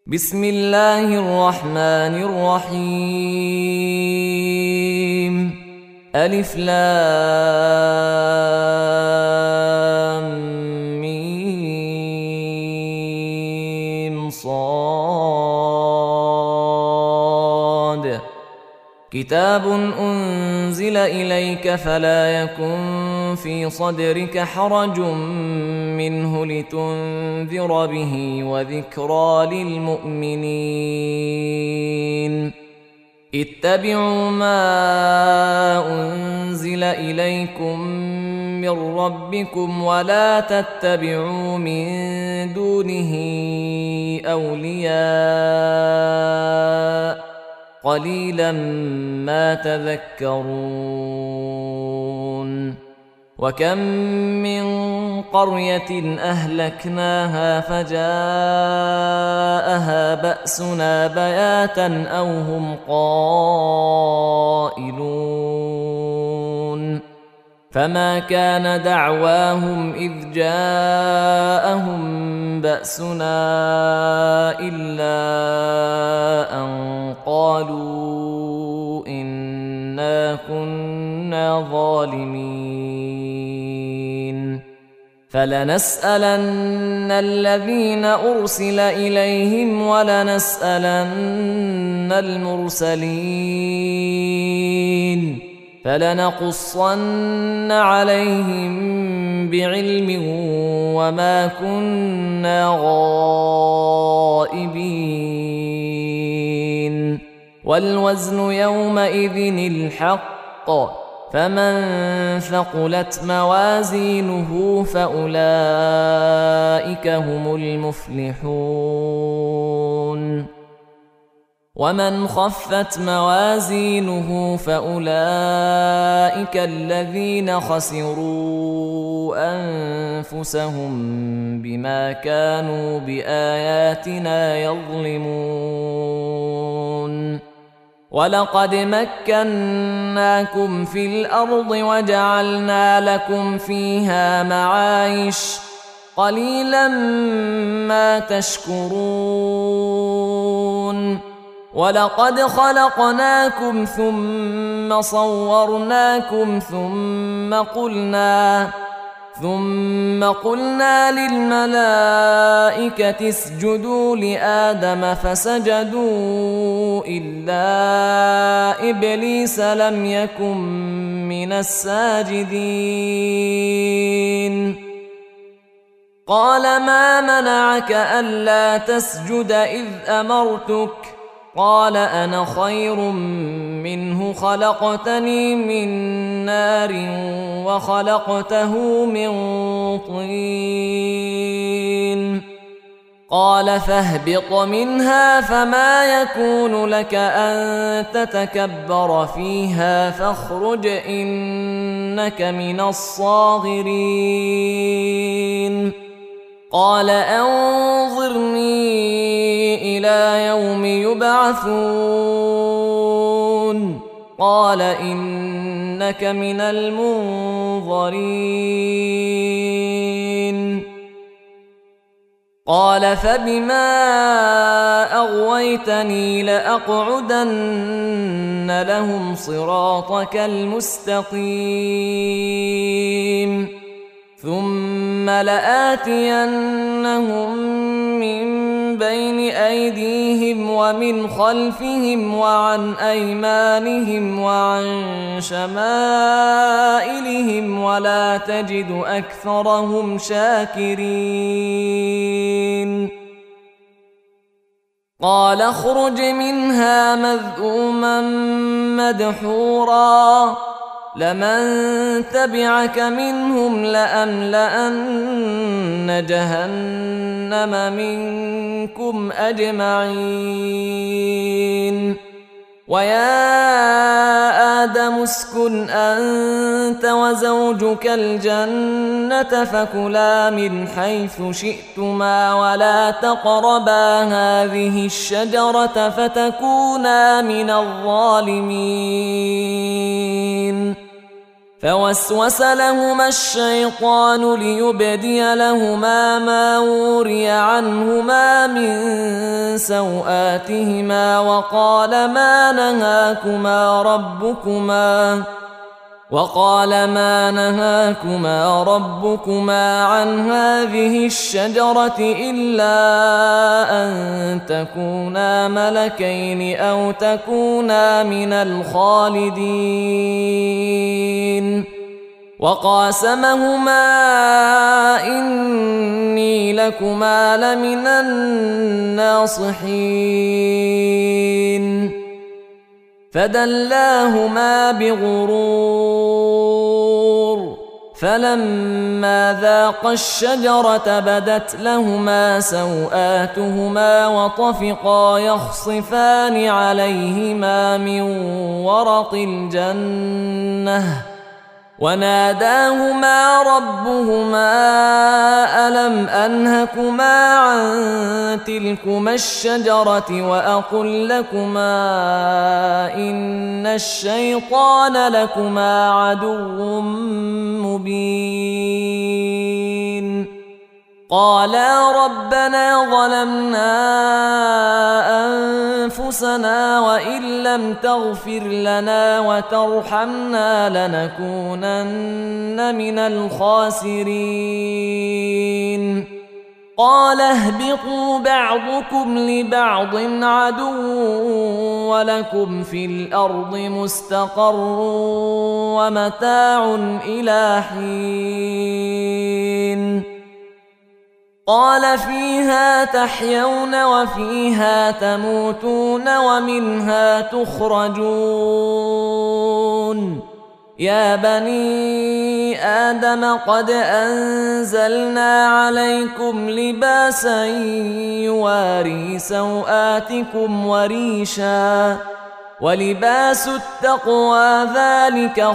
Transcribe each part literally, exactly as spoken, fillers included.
بسم الله الرحمن الرحيم ألف لام ميم صاد كتاب أنزل إليك فلا يكن في صدرك حرج منه لتنذر به وذكرى للمؤمنين اتبعوا ما أنزل إليكم من ربكم ولا تتبعوا من دونه أولياء قليلا ما تذكرون وكم من قرية أهلكناها فجاءها بأسنا بياتا أو هم قائلون فما كان دعواهم إذ جاءهم بأسنا إلا أن قالوا إنا كنا ظالمين فلنسألن الذين أرسل إليهم ولنسألن المرسلين فلنقصن عليهم بعلم وما كنا غائبين والوزن يومئذ الحق فمن ثقلت موازينه فأولئك هم المفلحون ومن خفت موازينه فأولئك الذين خسروا أنفسهم بما كانوا بآياتنا يظلمون ولقد مكناكم في الأرض وجعلنا لكم فيها معايش قليلا ما تشكرون ولقد خلقناكم ثم صورناكم ثم قلنا ثم قلنا للملائكة اسجدوا لآدم فسجدوا إلا إبليس لم يكن من الساجدين قال ما منعك ألا تسجد إذ أمرتك قال أنا خير منه خلقتني من نار وخلقته من طين قال فاهبط منها فما يكون لك أن تتكبر فيها فاخرج إنك من الصاغرين قال أنظرني إلى يوم يبعثون قال إنك من المنظرين قال فبما أغويتني لأقعدن لهم صراطك المستقيم ثم لآتينهم من بين أيديهم ومن خلفهم وعن أيمانهم وعن شمائلهم ولا تجد أكثرهم شاكرين قال اخرج منها مذءوما مدحورا لمن تبعك منهم لأملأن جهنم منكم أجمعين ويا آدم اسكن أنت وزوجك الجنة فكلا من حيث شئتما ولا تقربا هذه الشجرة فتكونا من الظالمين فوسوس لهما الشيطان ليبدي لهما ما وري عنهما من سوآتهما وقال ما نهاكما ربكما وقال ما نهاكما ربكما عن هذه الشجرة إلا أن تكونا ملكين أو تكونا من الخالدين وقاسمهما إني لكما لمن الناصحين فدلاهما بغرور فلما ذاقا الشجرة بدت لهما سوآتهما وطفقا يخصفان عليهما من ورق الجنة وناداهما ربهما ألم أنهكما عن تلكما الشجرة وأقل لكما إن الشيطان لكما عدو مبين قالا ربنا ظلمنا أنفسنا وإن لم تغفر لنا وترحمنا لنكونن من الخاسرين قال اهبطوا بعضكم لبعض عدو ولكم في الأرض مستقر ومتاع إلى حين قال فيها تحيون وفيها تموتون ومنها تخرجون يا بني آدم قد أنزلنا عليكم لباسا يواري سوآتكم وريشا ولباس التقوى ذلك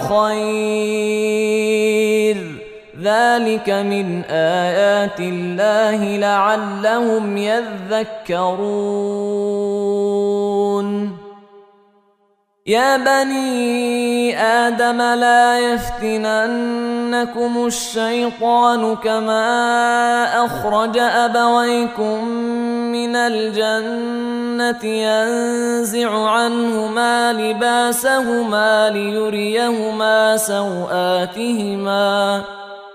خير ذلك من آيات الله لعلهم يذكرون يا بني آدم لا يفتننكم الشيطان كما أخرج أبويكم من الجنة ينزع عنهما لباسهما ليريهما سوآتهما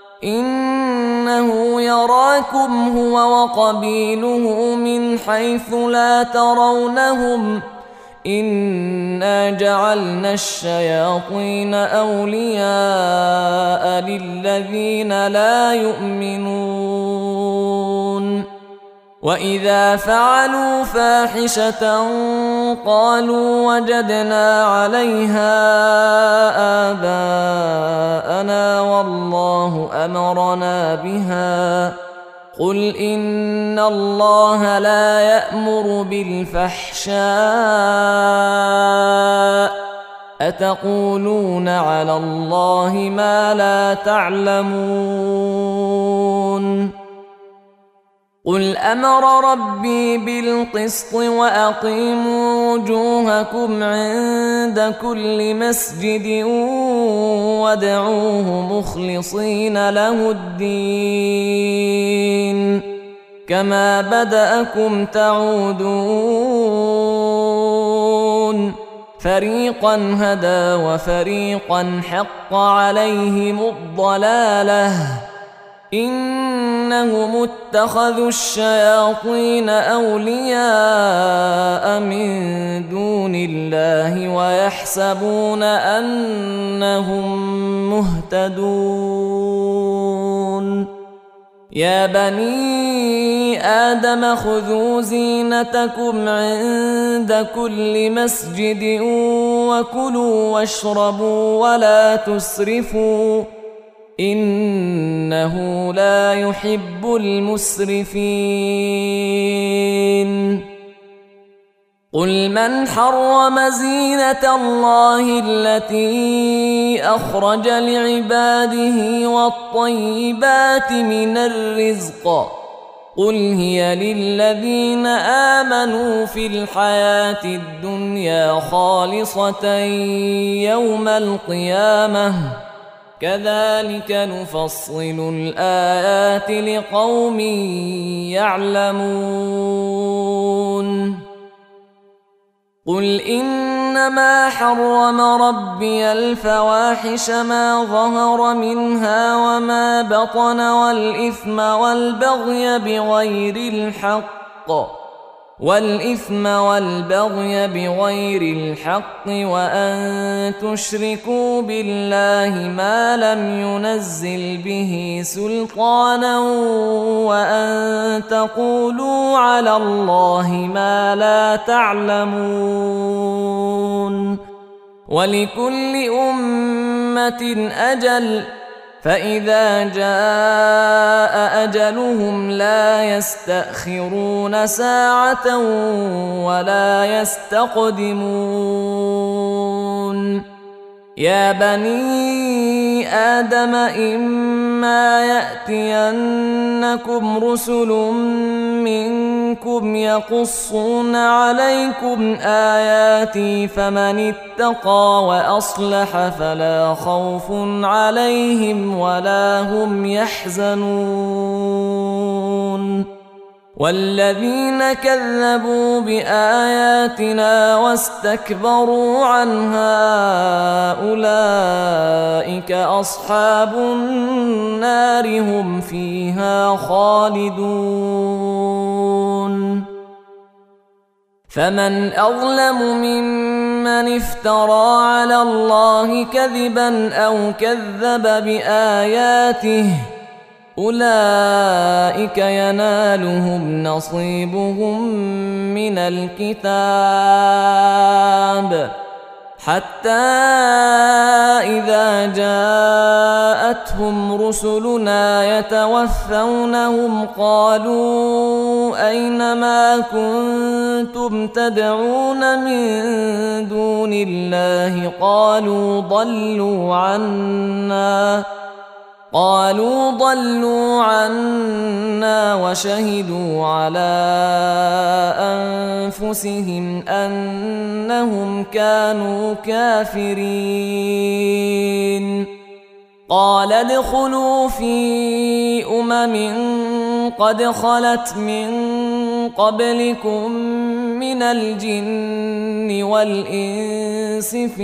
إنه يراكم هو وقبيله من حيث لا ترونهم إنا جعلنا الشياطين أولياء للذين لا يؤمنون وإذا فعلوا فاحشة قالوا وجدنا عليها آباءنا والله أمرنا بها قل إن الله لا يأمر بالفحشاء أتقولون على الله ما لا تعلمون قل أمر ربي بالقسط وأقيموا وجوهكم عند كل مسجد وادعوه مخلصين له الدين كما بدأكم تعودون فريقا هدى وفريقا حق عليهم الضلالة إنهم اتخذوا الشياطين أولياء من دون الله ويحسبون أنهم مهتدون يا بني آدم خذوا زينتكم عند كل مسجد وكلوا واشربوا ولا تسرفوا إنه لا يحب المسرفين قل من حرم زينة الله التي أخرج لعباده والطيبات من الرزق قل هي للذين آمنوا في الحياة الدنيا خالصة يوم القيامة كذلك نفصل الآيات لقوم يعلمون قل إنما حرم ربي الفواحش ما ظهر منها وما بطن والإثم والبغي بغير الحق والإثم والبغي بغير الحق وأن تشركوا بالله ما لم ينزل به سلطانا وأن تقولوا على الله ما لا تعلمون ولكل أمة أجل فإذا جاء أجلهم لا يستأخرون ساعة ولا يستقدمون يا بني آدم إما يأتينكم رسل منكم يقصون عليكم آياتي فمن اتقى وأصلح فلا خوف عليهم ولا هم يحزنون والذين كذبوا بآياتنا واستكبروا عنها أولئك أصحاب النار هم فيها خالدون فمن أظلم ممن افترى على الله كذبا أو كذب بآياته أولئك ينالهم نصيبهم من الكتاب حتى إذا جاءتهم رسلنا يتوفونهم قالوا أين ما كنتم تدعون من دون الله قالوا ضلوا عنا قالوا ضلوا عنا وشهدوا على أنفسهم أنهم كانوا كافرين قال ادخلوا في أمم قد خلت من قبلكم من الجن والإنس في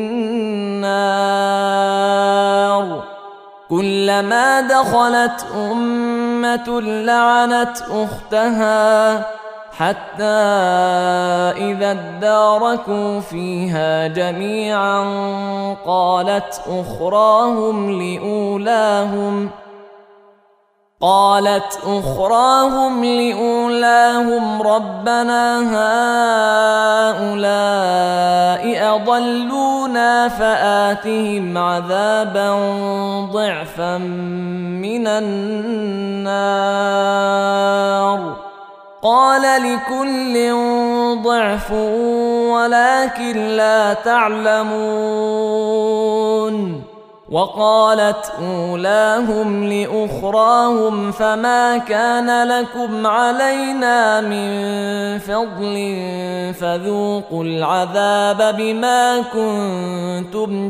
النار كلما دخلت أمة لعنت أختها حتى إذا اداركوا فيها جميعا قالت أخراهم لأولاهم قالت أخراهم لأولاهم ربنا هؤلاء أضلونا فآتهم عذابا ضعفا من النار قال لكل ضعف ولكن لا تعلمون وقالت أولاهم لأخراهم فما كان لكم علينا من فضل فذوقوا العذاب بما كنتم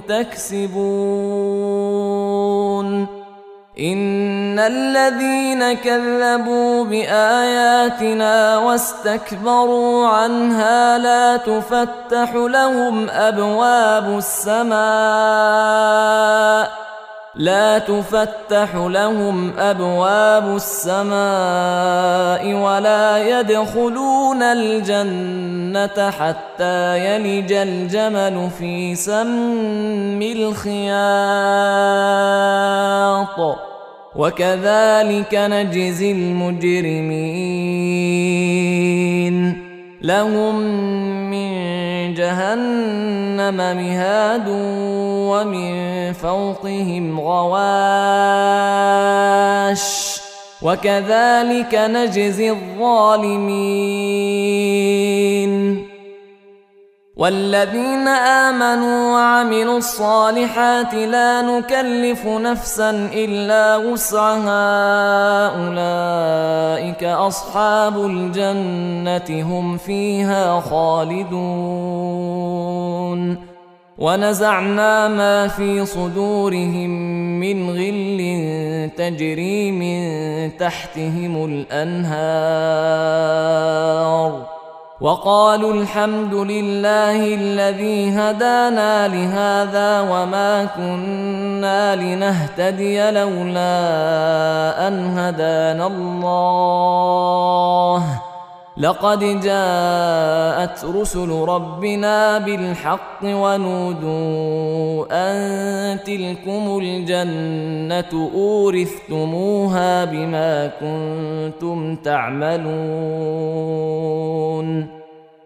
تكسبون إن الذين كذبوا بآياتنا واستكبروا عنها لا تفتح لهم أبواب السماء لا تفتح لهم أبواب السماء ولا يدخلون الجنة حتى يلج الجمل في سم الخياط وكذلك نجزي المجرمين لهم من جهنم مهاد ومن فوقهم غواش وكذلك نجزي الظالمين والذين آمنوا وعملوا الصالحات لا نكلف نفسا إلا وسعها أولئك أصحاب الجنة هم فيها خالدون ونزعنا ما في صدورهم من غل تجري من تحتهم الأنهار وقالوا الحمد لله الذي هدانا لهذا وما كنا لنهتدي لولا أن هدانا الله لقد جاءت رسل ربنا بالحق ونودوا أن تلكم الجنة أورثتموها بما كنتم تعملون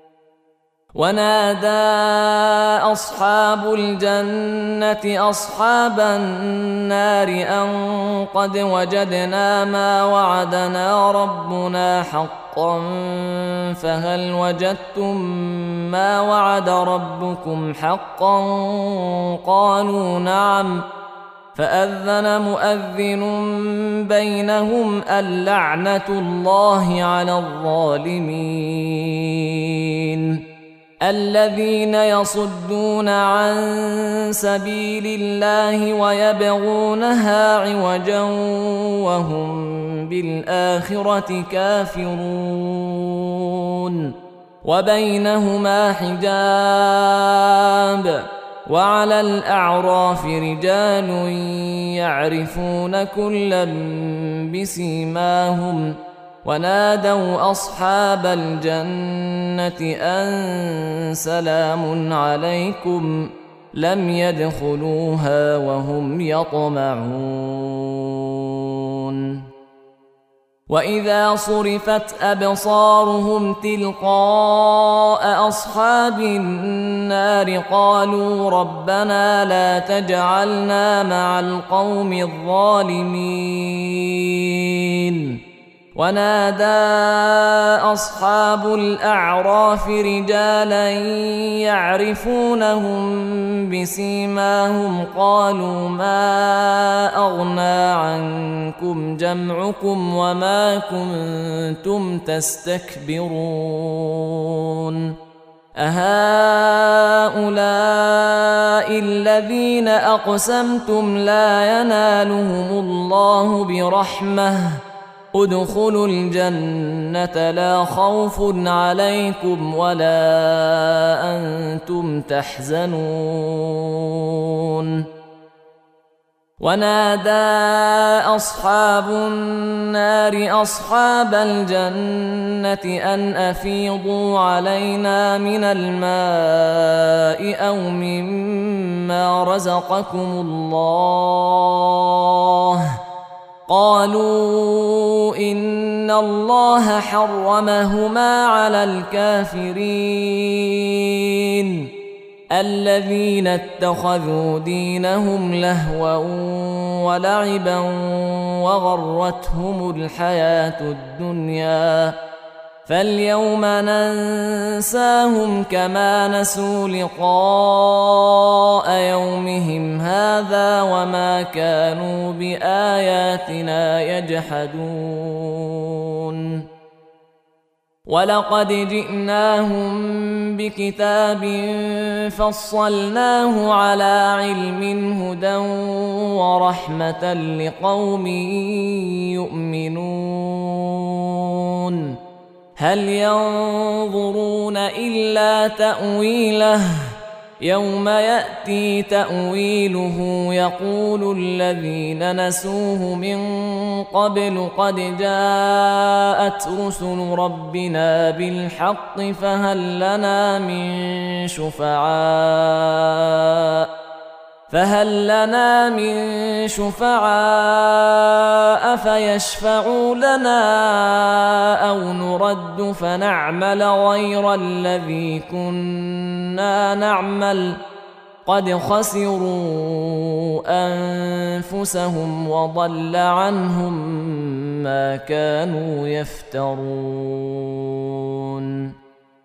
ونادى أصحاب الجنة أصحاب النار أن قد وجدنا ما وعدنا ربنا حقا فهل وجدتم ما وعد ربكم حقا قالوا نعم فأذن مؤذن بينهم اللعنة الله على الظالمين الذين يصدون عن سبيل الله ويبغونها عوجا وهم بالآخرة كافرون وبينهما حجاب وعلى الأعراف رجال يعرفون كلا بسيماهم ونادوا أصحاب الجنة أن سلام عليكم لم يدخلوها وهم يطمعون وإذا صرفت أبصارهم تلقاء أصحاب النار قالوا ربنا لا تجعلنا مع القوم الظالمين ونادى أصحاب الأعراف رجالا يعرفونهم بسيماهم قالوا ما أغنى عنكم جمعكم وما كنتم تستكبرون أهؤلاء الذين أقسمتم لا ينالهم الله برحمة ادخلوا الجنة لا خوف عليكم ولا أنتم تحزنون ونادى أصحاب النار أصحاب الجنة أن أفيضوا علينا من الماء أو مما رزقكم الله قالوا إن الله حرمهما على الكافرين الذين اتخذوا دينهم لهوا ولعبا وغرتهم الحياة الدنيا فاليوم ننساهم كما نسوا لقاء يومهم هذا وما كانوا بآياتنا يجحدون ولقد جئناهم بكتاب فصلناه على علم هدى ورحمة لقوم يؤمنون هل ينظرون إلا تأويله يوم يأتي تأويله يقول الذين نسوه من قبل قد جاءت رسل ربنا بالحق فهل لنا من شفعاء فهل لنا من شفعاء فيشفعوا لنا أو نرد فنعمل غير الذي كنا نعمل قد خسروا أنفسهم وضل عنهم ما كانوا يفترون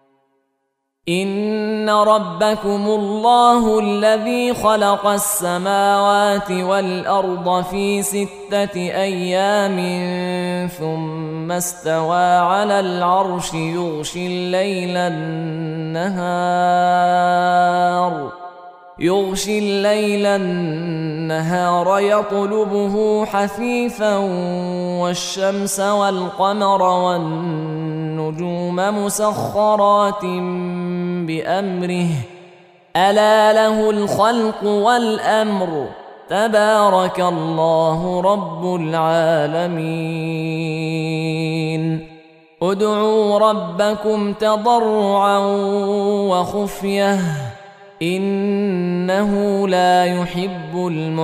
إن ربكم الله الذي خلق السماوات والأرض في ستة أيام ثم استوى على العرش يغشي الليل النهار يغشي الليل النهار يطلبه حثيثا والشمس والقمر والنجوم مسخرات بأمره ألا له الخلق والأمر تبارك الله رب العالمين ادعوا ربكم تضرعا وخفية إنه لا يحب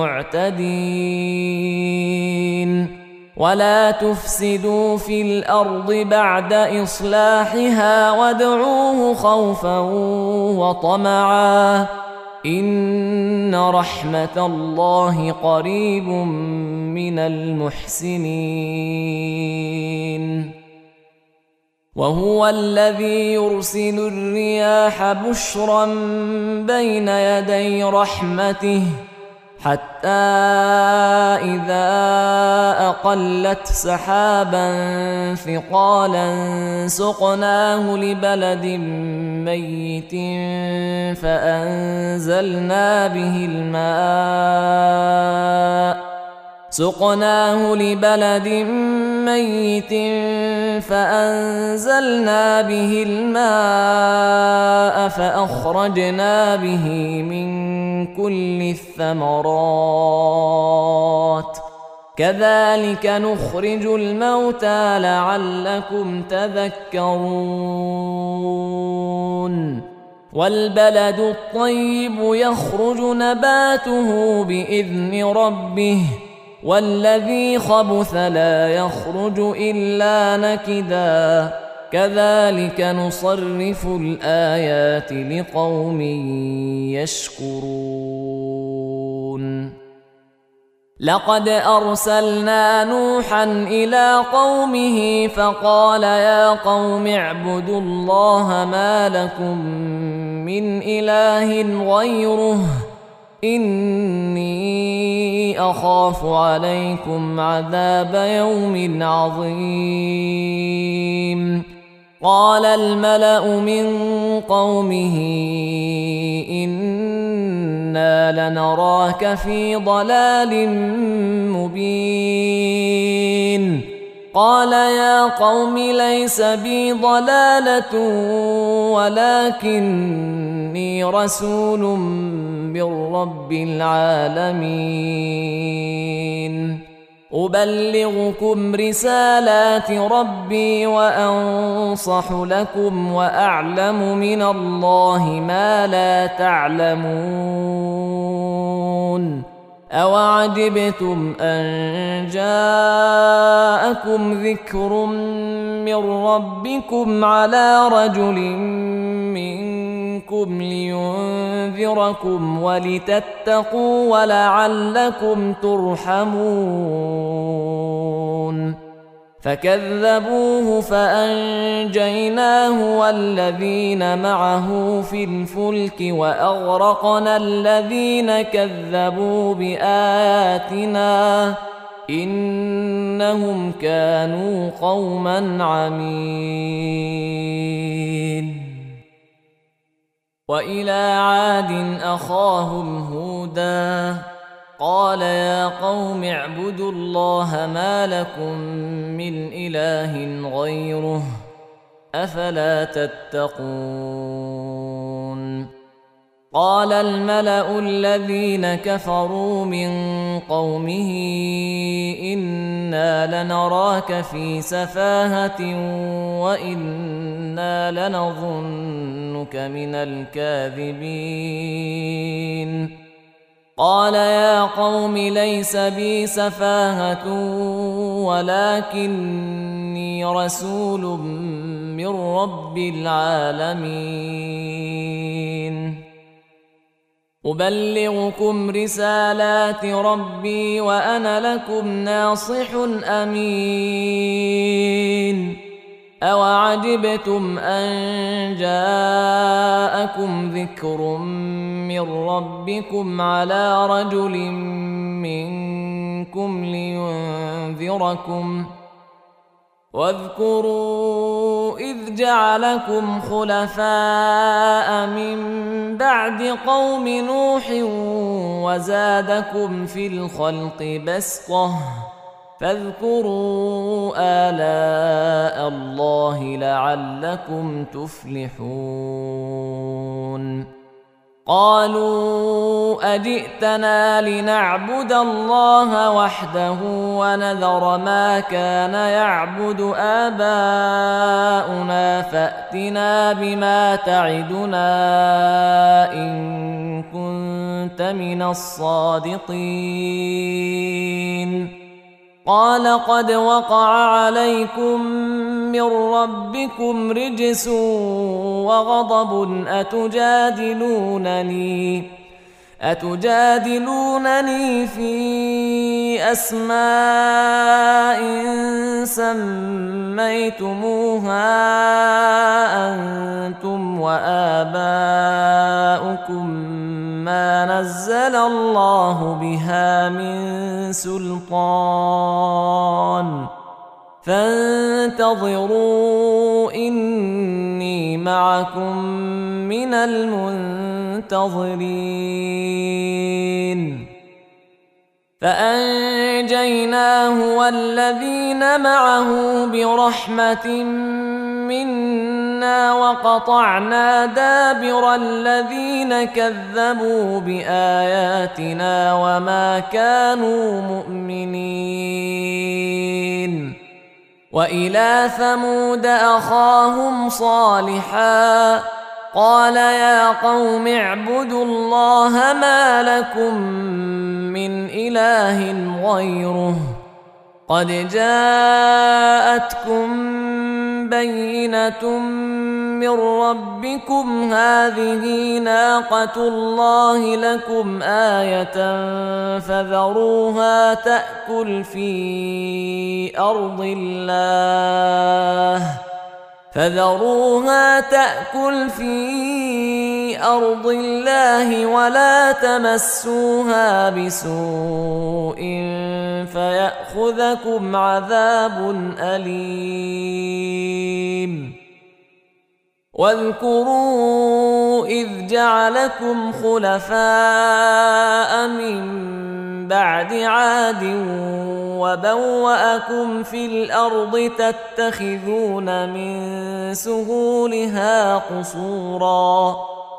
المعتدين ولا تفسدوا في الأرض بعد إصلاحها وادعوه خوفا وطمعا إن رحمة الله قريب من المحسنين وهو الذي يرسل الرياح بشرا بين يدي رحمته حتى إذا أقلت سحابا ثقالا سقناه لبلد ميت فأنزلنا به الماء سقناه لبلد ميت فأنزلنا به الماء فأخرجنا به من كل الثمرات كذلك نخرج الموتى لعلكم تذكرون والبلد الطيب يخرج نباته بإذن ربه والذي خبث لا يخرج إلا نكدا كذلك نصرف الآيات لقوم يشكرون لقد أرسلنا نوحا إلى قومه فقال يا قوم اعبدوا الله ما لكم من إله غيره إني أخاف عليكم عذاب يوم عظيم قال الملأ من قومه إنا لنراك في ضلال مبين قال يا قوم ليس بي ضلالة ولكني رسول من رب العالمين أبلغكم رسالات ربي وأنصح لكم وأعلم من الله ما لا تعلمون أوعجبتم أن جاءكم ذكر من ربكم على رجل منكم لينذركم ولتتقوا ولعلكم ترحمون فكذبوه فأنجيناه والذين معه في الفلك وأغرقنا الذين كذبوا بآياتنا إنهم كانوا قوما عمين وإلى عاد أخاهم هودا قال يا قوم اعبدوا الله ما لكم من إله غيره أفلا تتقون قال الملأ الذين كفروا من قومه إنا لنراك في سفاهة وإنا لنظنك من الكاذبين قال يا قوم ليس بي سفاهة ولكني رسول من رب العالمين أبلغكم رسالات ربي وأنا لكم ناصح أمين أوعجبتم أن جاءكم ذكر من ربكم على رجل منكم لينذركم واذكروا إذ جعلكم خلفاء من بعد قوم نوح وزادكم في الخلق بسطة فاذكروا آلاء الله لعلكم تفلحون قالوا أجئتنا لنعبد الله وحده ونذر ما كان يعبد آباؤنا فأتنا بما تعدنا إن كنت من الصادقين قال قد وقع عليكم من ربكم رجس وغضب أتجادلونني أتجادلونني في أسماء سميتموها أنتم وآباؤكم ما نزل الله بها من سلطان فانتظروا إني معكم من المنتظرين فأنجيناه والذين معه برحمة منا وقطعنا دابر الذين كذبوا بآياتنا وما كانوا مؤمنين وإلى ثمود أخاهم صالحا قال يا قوم اعبدوا الله ما لكم من إله غيره قد جاءتكم بينة من ربكم هذه ناقة الله لكم آية فذروها تأكل في أرض الله فذروها تأكل في أرض الله ولا تمسوها بسوء فيأخذكم عذاب أليم واذكروا إذ جعلكم خلفاء من بعد عاد وبوأكم في الأرض تتخذون من سهولها قصورا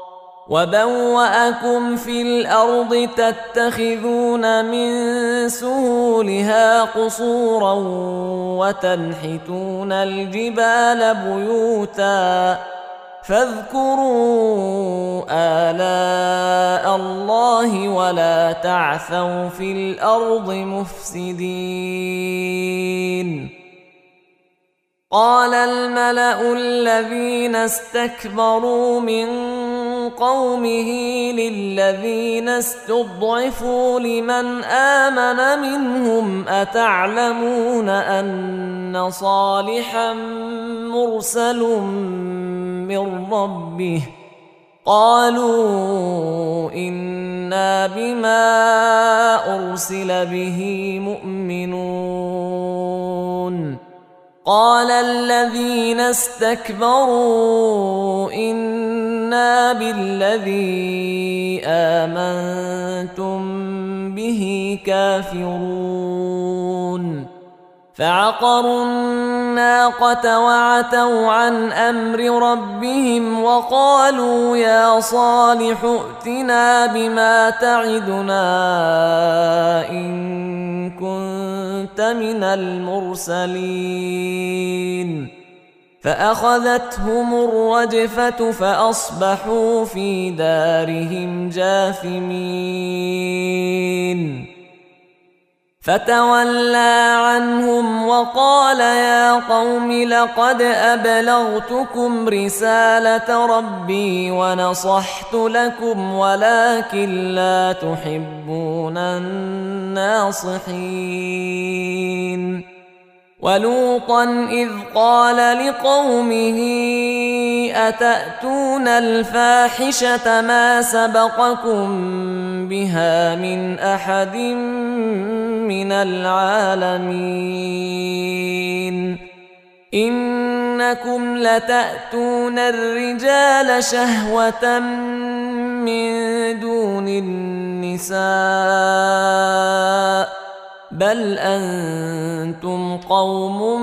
وبوأكم في الأرض تتخذون من سهولها قصورا وتنحتون الجبال بيوتا فاذكروا آلاء الله ولا تعثوا في الأرض مفسدين قال الملأ الذين استكبروا من قومه للذين استضعفوا لمن آمن منهم أتعلمون أن صالحا مرسل من ربه قالوا إنا بما أرسل به مؤمنون قال الذين استكبروا إنا بالذي آمنتم به كافرون فعقروا الناقة وعتوا عن أمر ربهم وقالوا يا صالح ائتنا بما تعدنا إن كنت من المرسلين فأخذتهم الرجفة فأصبحوا في دارهم جاثمين فتولى عنهم وقال يا قوم لقد أبلغتكم رسالة ربي ونصحت لكم ولكن لا تحبون الناصحين ولوطا إذ قال لقومه أتأتون الفاحشة ما سبقكم بها من أحد من العالمين إنكم لتأتون الرجال شهوة من دون النساء بل أنتم قوم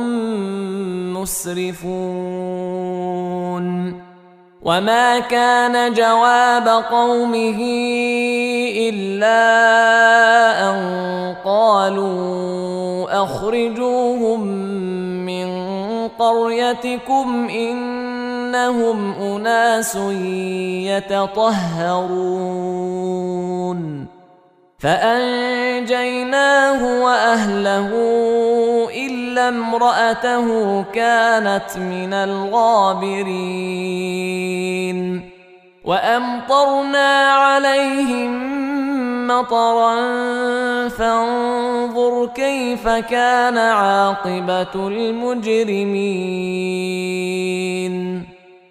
مسرفون وما كان جواب قومه إلا أن قالوا أخرجوهم من قريتكم إنهم أناس يتطهرون فأنجيناه وأهله إلا امرأته كانت من الغابرين وأمطرنا عليهم مطرا فانظر كيف كان عاقبة المجرمين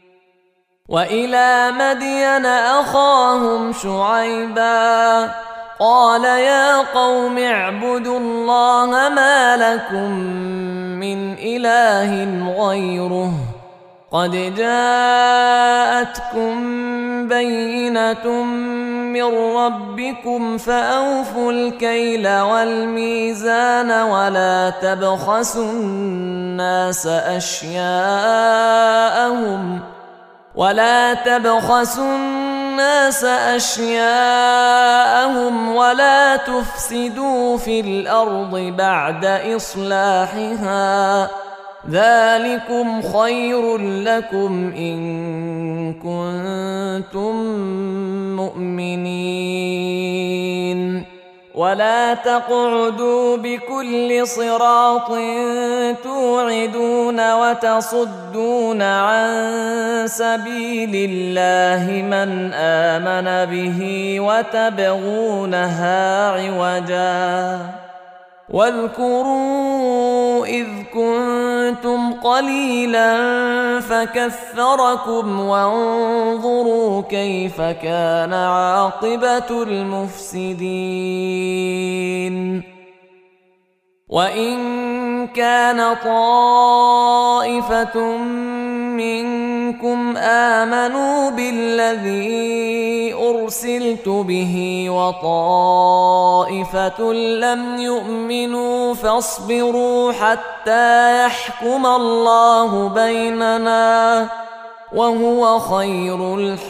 وإلى مدين أخاهم شعيبا قال يا قوم اعبدوا الله ما لكم من إله غيره قد جاءتكم بينة من ربكم فأوفوا الكيل والميزان ولا تبخسوا الناس أشياءهم ولا تبخسوا الناس أشياءهم ولا تفسدوا في الأرض بعد إصلاحها ذلكم خير لكم إن كنتم مؤمنين ولا تقعدوا بكل صراط توعدون وتصدون عن سبيل الله من آمن به وتبغونها عوجا واذكروا إذ كنتم قليلا فكثركم وانظروا كيف كان عاقبة المفسدين وإن كان طائفة منكم آمنوا بالذي أرسلت به وطائفة لم يؤمنوا فاصبروا حتى يحكم الله بيننا وهو خير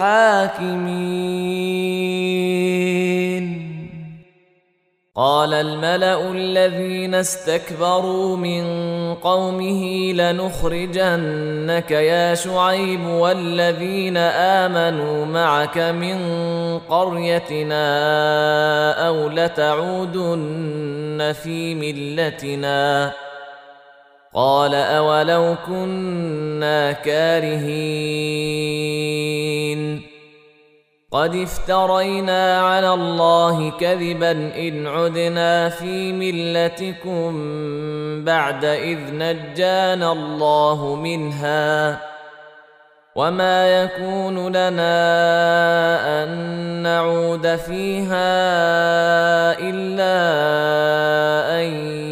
الحاكمين قال الملأ الذين استكبروا من قومه لنخرجنك يا شعيب والذين آمنوا معك من قريتنا أو لتعودن في ملتنا قال أولو كنا كارهين قد افترينا على الله كذبا إن عدنا في ملتكم بعد إذ نجانا الله منها وما يكون لنا أن نعود فيها إلا أن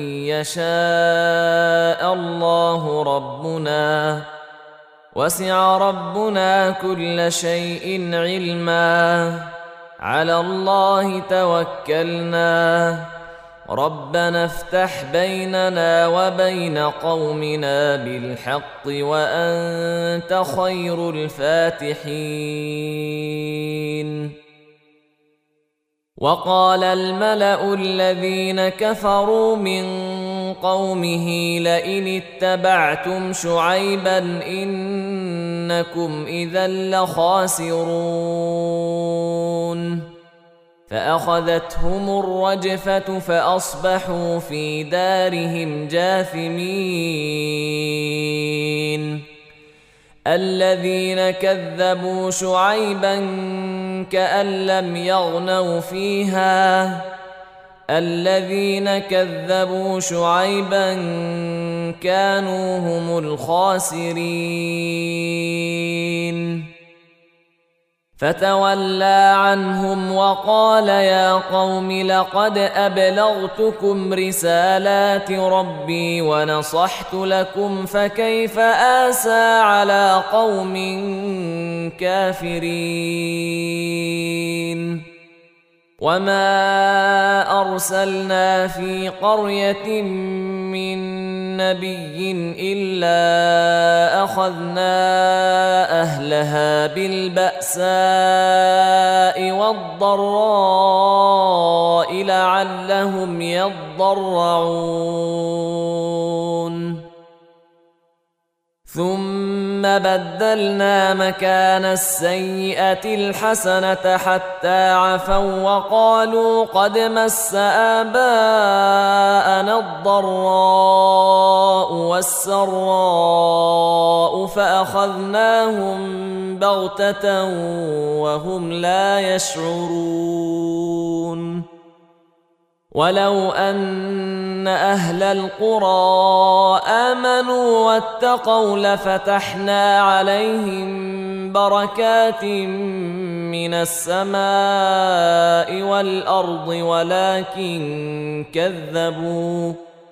يشاء الله ربنا وسع ربنا كل شيء علما على الله توكلنا ربنا افتح بيننا وبين قومنا بالحق وأنت خير الفاتحين وقال الملأ الذين كفروا من قومه لئن اتبعتم شعيبا إنكم إذا لخاسرون فأخذتهم الرجفة فأصبحوا في دارهم جاثمين الذين كذبوا شعيبا كأن لم يغنوا فيها الذين كذبوا شعيبا كانوا هم الخاسرين فتولى عنهم وقال يا قوم لقد أبلغتكم رسالات ربي ونصحت لكم فكيف آسى على قوم كافرين وما أرسلنا في قرية من نبي إلا أخذنا أهلها بالبأساء والضراء لعلهم يضرعون ثم بدلنا مكان السيئة الحسنة حتى عفوا وقالوا قد مس آباءنا الضراء والسراء فأخذناهم بغتة وهم لا يشعرون ولو أن أهل القرى آمنوا واتقوا لفتحنا عليهم بركات من السماء والأرض ولكن كذبوا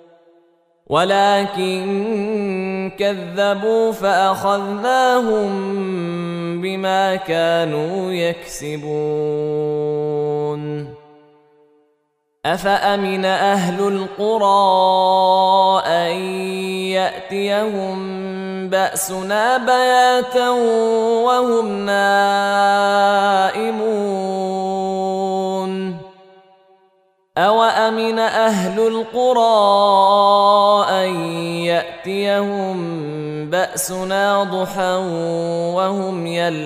ولكن كذبوا فأخذناهم بما كانوا يكسبون أفأمن أهل القرى أن يأتيهم بأسنا بياتا وهم نائمون أوأمن أهل القرى أن يأتيهم بأسنا ضحى وهم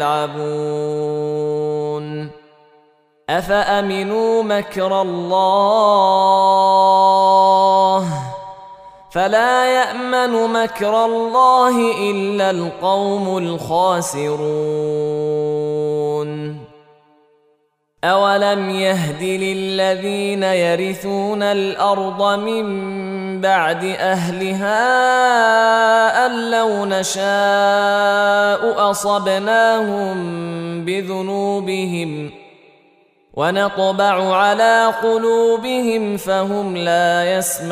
يلعبون أفأمنوا مكر الله فلا يأمن مكر الله إلا القوم الخاسرون أولم يهد للذين يرثون الأرض من بعد أهلها أن لو نشاء أصبناهم بذنوبهم ونطبع على قلوبهم فهم لا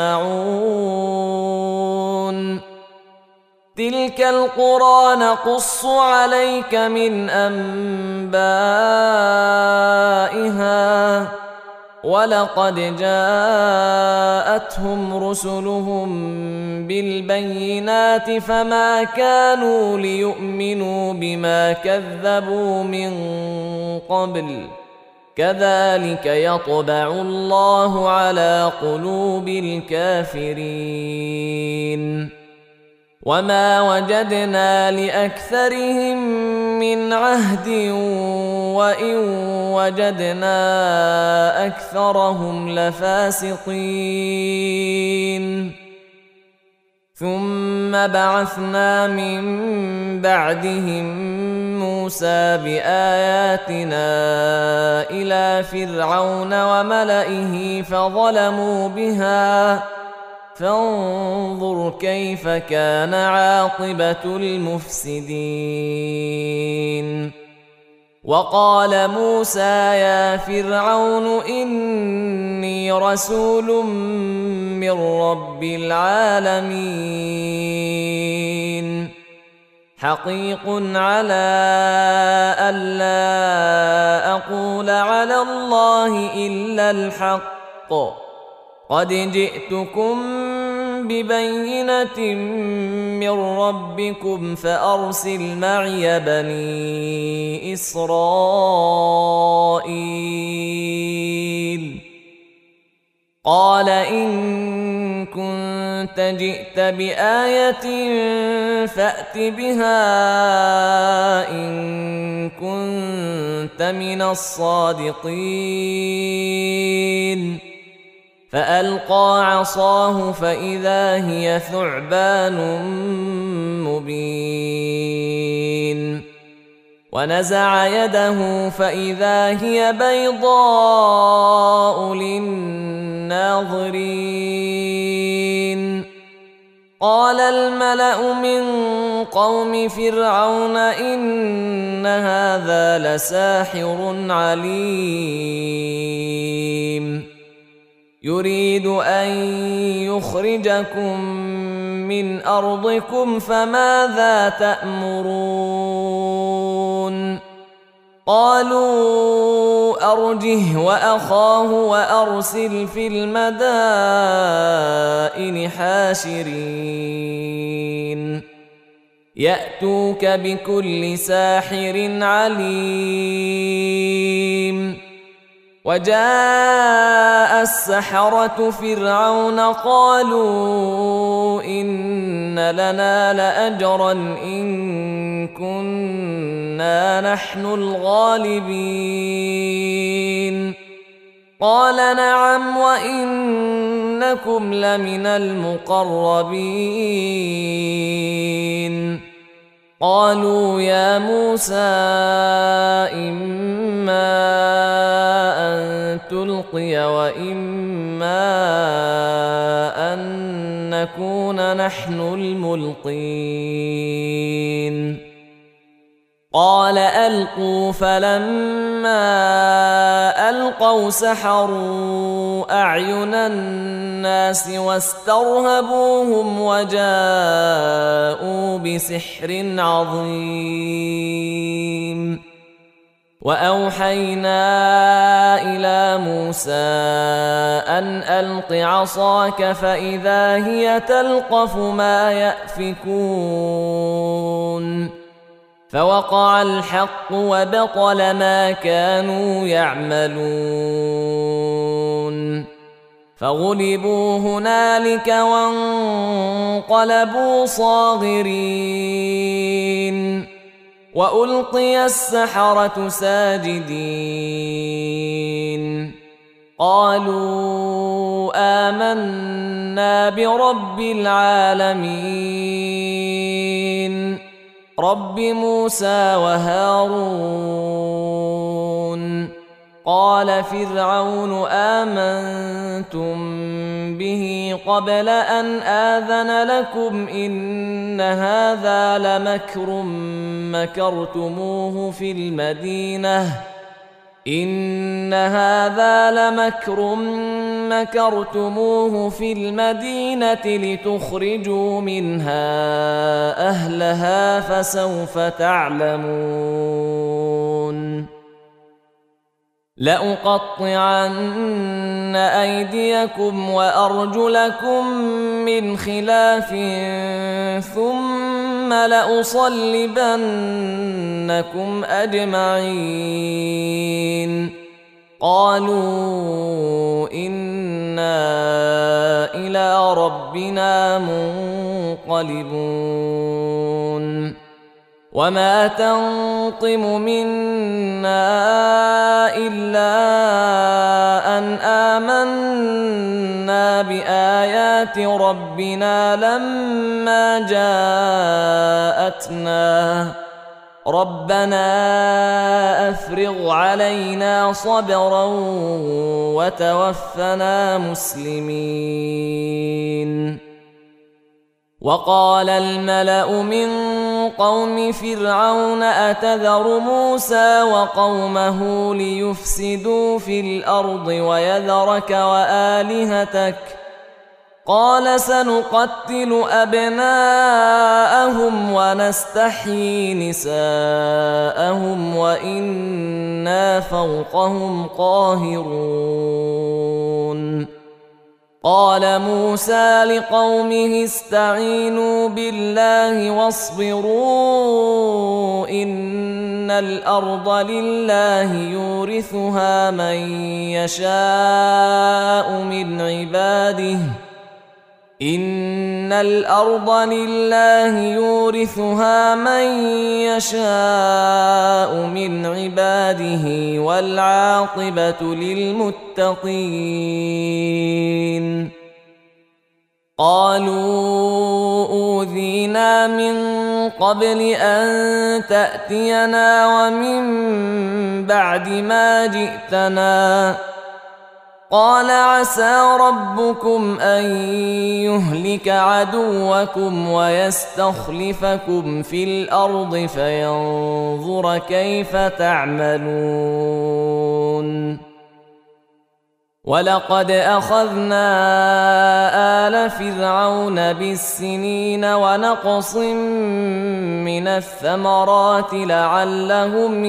يسمعون تلك القرى نقص عليك من أنبائها ولقد جاءتهم رسلهم بالبينات فما كانوا ليؤمنوا بما كذبوا من قبل كذلك يطبع الله على قلوب الكافرين وما وجدنا لأكثرهم من عهد وإن وجدنا أكثرهم لفاسقين ثم بعثنا من بعدهم موسى بآياتنا إلى فرعون وملئه فظلموا بها فانظر كيف كان عاقبة المفسدين وقال موسى يا فرعون إني رسول من رب العالمين حقيق على ألا أقول على الله إلا الحق قد جئتكم ببينة من ربكم فأرسل معي بني إسرائيل قال إن كنت جئت بآية فأت بها إن كنت من الصادقين فألقى عصاه فإذا هي ثعبان مبين ونزع يده فإذا هي بيضاء للناظرين قال الملأ من قوم فرعون إن هذا لساحر عليم يريد أن يخرجكم من أرضكم فماذا تأمرون قالوا أرجه وأخاه وأرسل في المدائن حاشرين يأتوك بكل ساحر عليم وجاء السحرة فرعون قالوا إن لنا لأجرا إن كنا نحن الغالبين قال نعم وإنكم لمن المقربين قالوا يا موسى إما أن تلقي وإما أن نكون نحن الملقين قال ألقوا فلما ألقوا سحروا أعين الناس واسترهبوهم وجاءوا بسحر عظيم وأوحينا إلى موسى أن ألق عصاك فإذا هي تلقف ما يأفكون فوقع الحق وبطل ما كانوا يعملون فغلبوا هنالك وانقلبوا صاغرين وألقي السحرة ساجدين قالوا آمنا برب العالمين رب موسى وهارون قال فرعون آمنتم به قبل أن آذن لكم إن هذا لمكر مكرتموه في المدينة إن هذا لمكر مكرتموه في المدينة لتخرجوا منها أهلها فسوف تعلمون لأقطعن أيديكم وأرجلكم من خلاف ثم لأصلبنكم أجمعين قالوا إنا إلى ربنا منقلبون وما تنقم منا إلا أن آمنا بآيات ربنا لما جاءتنا ربنا أفرغ علينا صبرا وتوفنا مسلمين وقال الملأ من قوم فرعون أتذر موسى وقومه ليفسدوا في الأرض ويذرك وآلهتك قال سنقتل أبناءهم ونستحيي نساءهم وإنا فوقهم قاهرون قال موسى لقومه استعينوا بالله واصبروا إن الأرض لله يورثها من يشاء من عباده إن الأرض لله يورثها من يشاء من عباده والعاقبة للمتقين قالوا أوذينا من قبل أن تأتينا ومن بعد ما جئتنا قال عسى ربكم أن يهلك عدوكم ويستخلفكم في الأرض فينظر كيف تعملون ولقد أخذنا آل فرعون بالسنين ونقص من الثمرات لعلهم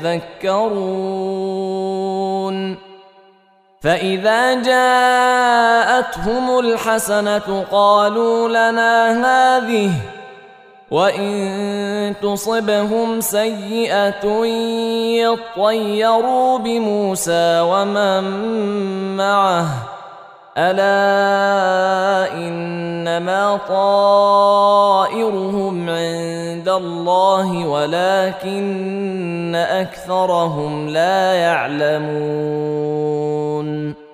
يذكرون فإذا جاءتهم الحسنة قالوا لنا هذه وإن تصبهم سيئة يطيروا بموسى ومن معه ألا إنما طائرهم عند الله ولكن أكثرهم لا يعلمون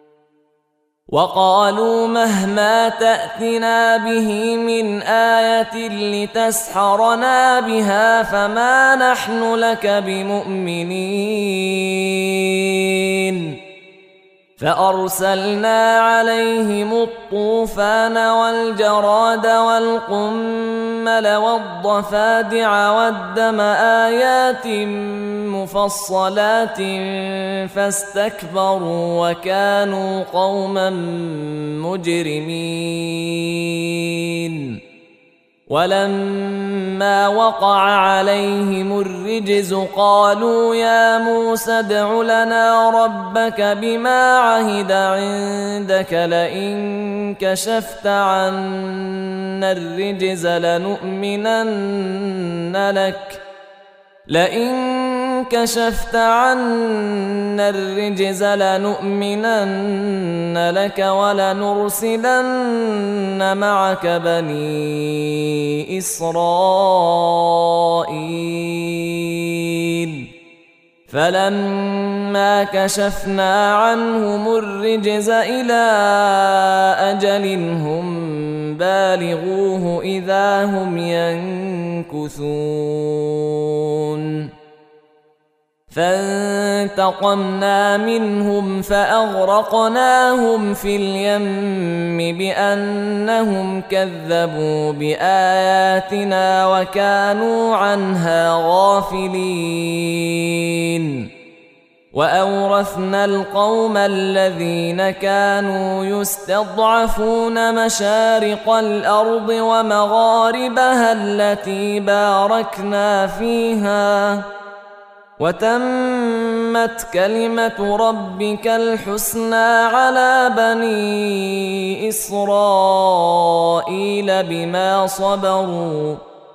وقالوا مهما تأتنا به من آية لتسحرنا بها فما نحن لك بمؤمنين فأرسلنا عليهم الطوفان والجراد والقمل والضفادع والدم آيات مفصلات فاستكبروا وكانوا قوما مجرمين ولما وقع عليهم الرجز قالوا يا موسى ادع لنا ربك بما عهد عندك لئن كشفت عنا الرجز لنؤمنن لك لئن كشفت عنا الرجز لنؤمنن لك ولنرسلن معك بني إسرائيل فلما كشفنا عنهم الرجز إلى أجل هم بالغوه إذا هم ينكثون فانتقمنا منهم فأغرقناهم في اليم بأنهم كذبوا بآياتنا وكانوا عنها غافلين وأورثنا القوم الذين كانوا يستضعفون مشارق الأرض ومغاربها التي باركنا فيها وتمت كلمة ربك الحسنى على بني إسرائيل بما صبروا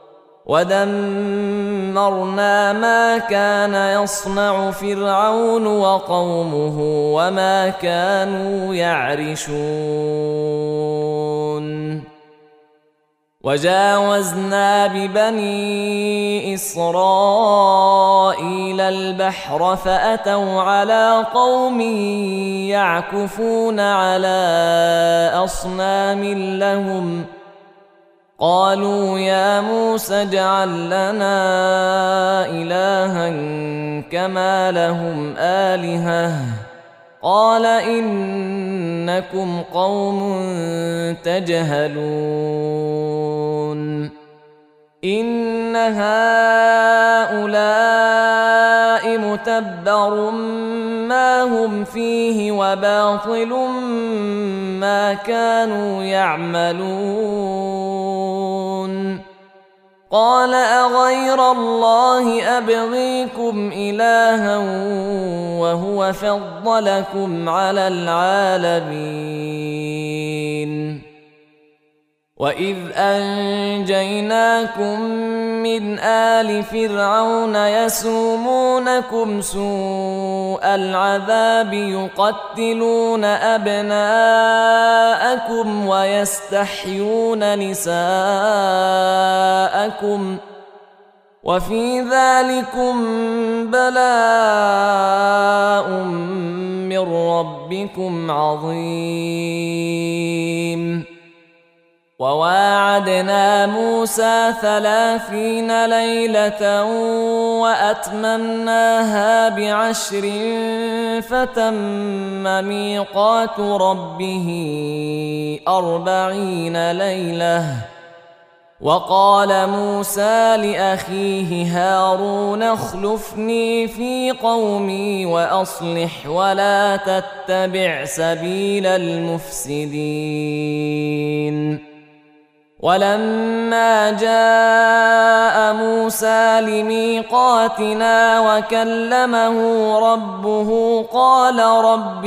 ودمرنا ما كان يصنع فرعون وقومه وما كانوا يعرشون وجاوزنا ببني إسرائيل البحر فأتوا على قوم يعكفون على أصنام لهم قالوا يا موسى اجعل لنا إلها كما لهم آلهة قال إنكم قوم تجهلون إن هؤلاء متبر ما هم فيه وباطل ما كانوا يعملون قال أغير الله أبغيكم إلها وهو فضلكم على العالمين وإذ أنجيناكم من آل فرعون يسومونكم سوء العذاب يقتلون أبناءكم ويستحيون نساءكم وفي ذلكم بلاء من ربكم عظيم وواعدنا موسى ثلاثين ليلة وأتممناها بعشر فتم ميقات ربه أربعين ليلة. وقال موسى لأخيه هارون اخلفني في قومي وأصلح ولا تتبع سبيل المفسدين. ولما جاء موسى لميقاتنا وكلمه ربه قال رب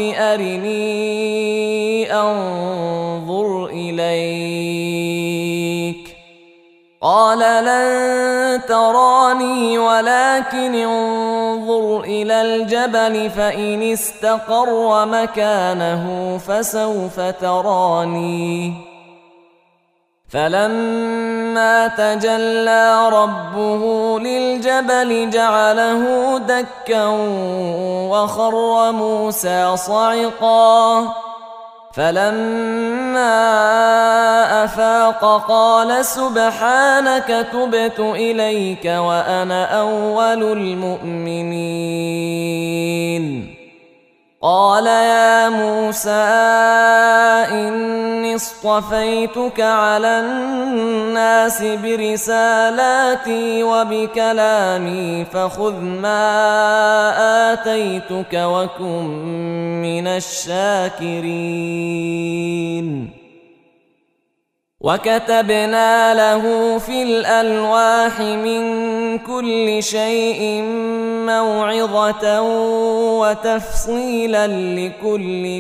أرني أنظر إليك. قال لن تراني ولكن انظر إلى الجبل فإن استقر مكانه فسوف تراني. فلما تجلى ربه للجبل جعله دكا وخر موسى صعقا. فلما أفاق قال سبحانك تبت إليك وأنا أول المؤمنين. قال يا موسى إني اصطفيتك على الناس برسالاتي وبكلامي فخذ ما آتيتك وكن من الشاكرين. وكتبنا له في الألواح من كل شيء موعظة وتفصيلا لكل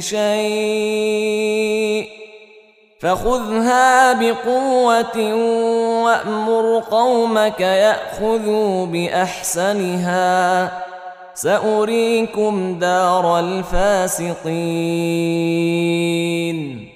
شيء فخذها بقوة وأمر قومك يأخذوا بأحسنها سأريكم دار الفاسقين.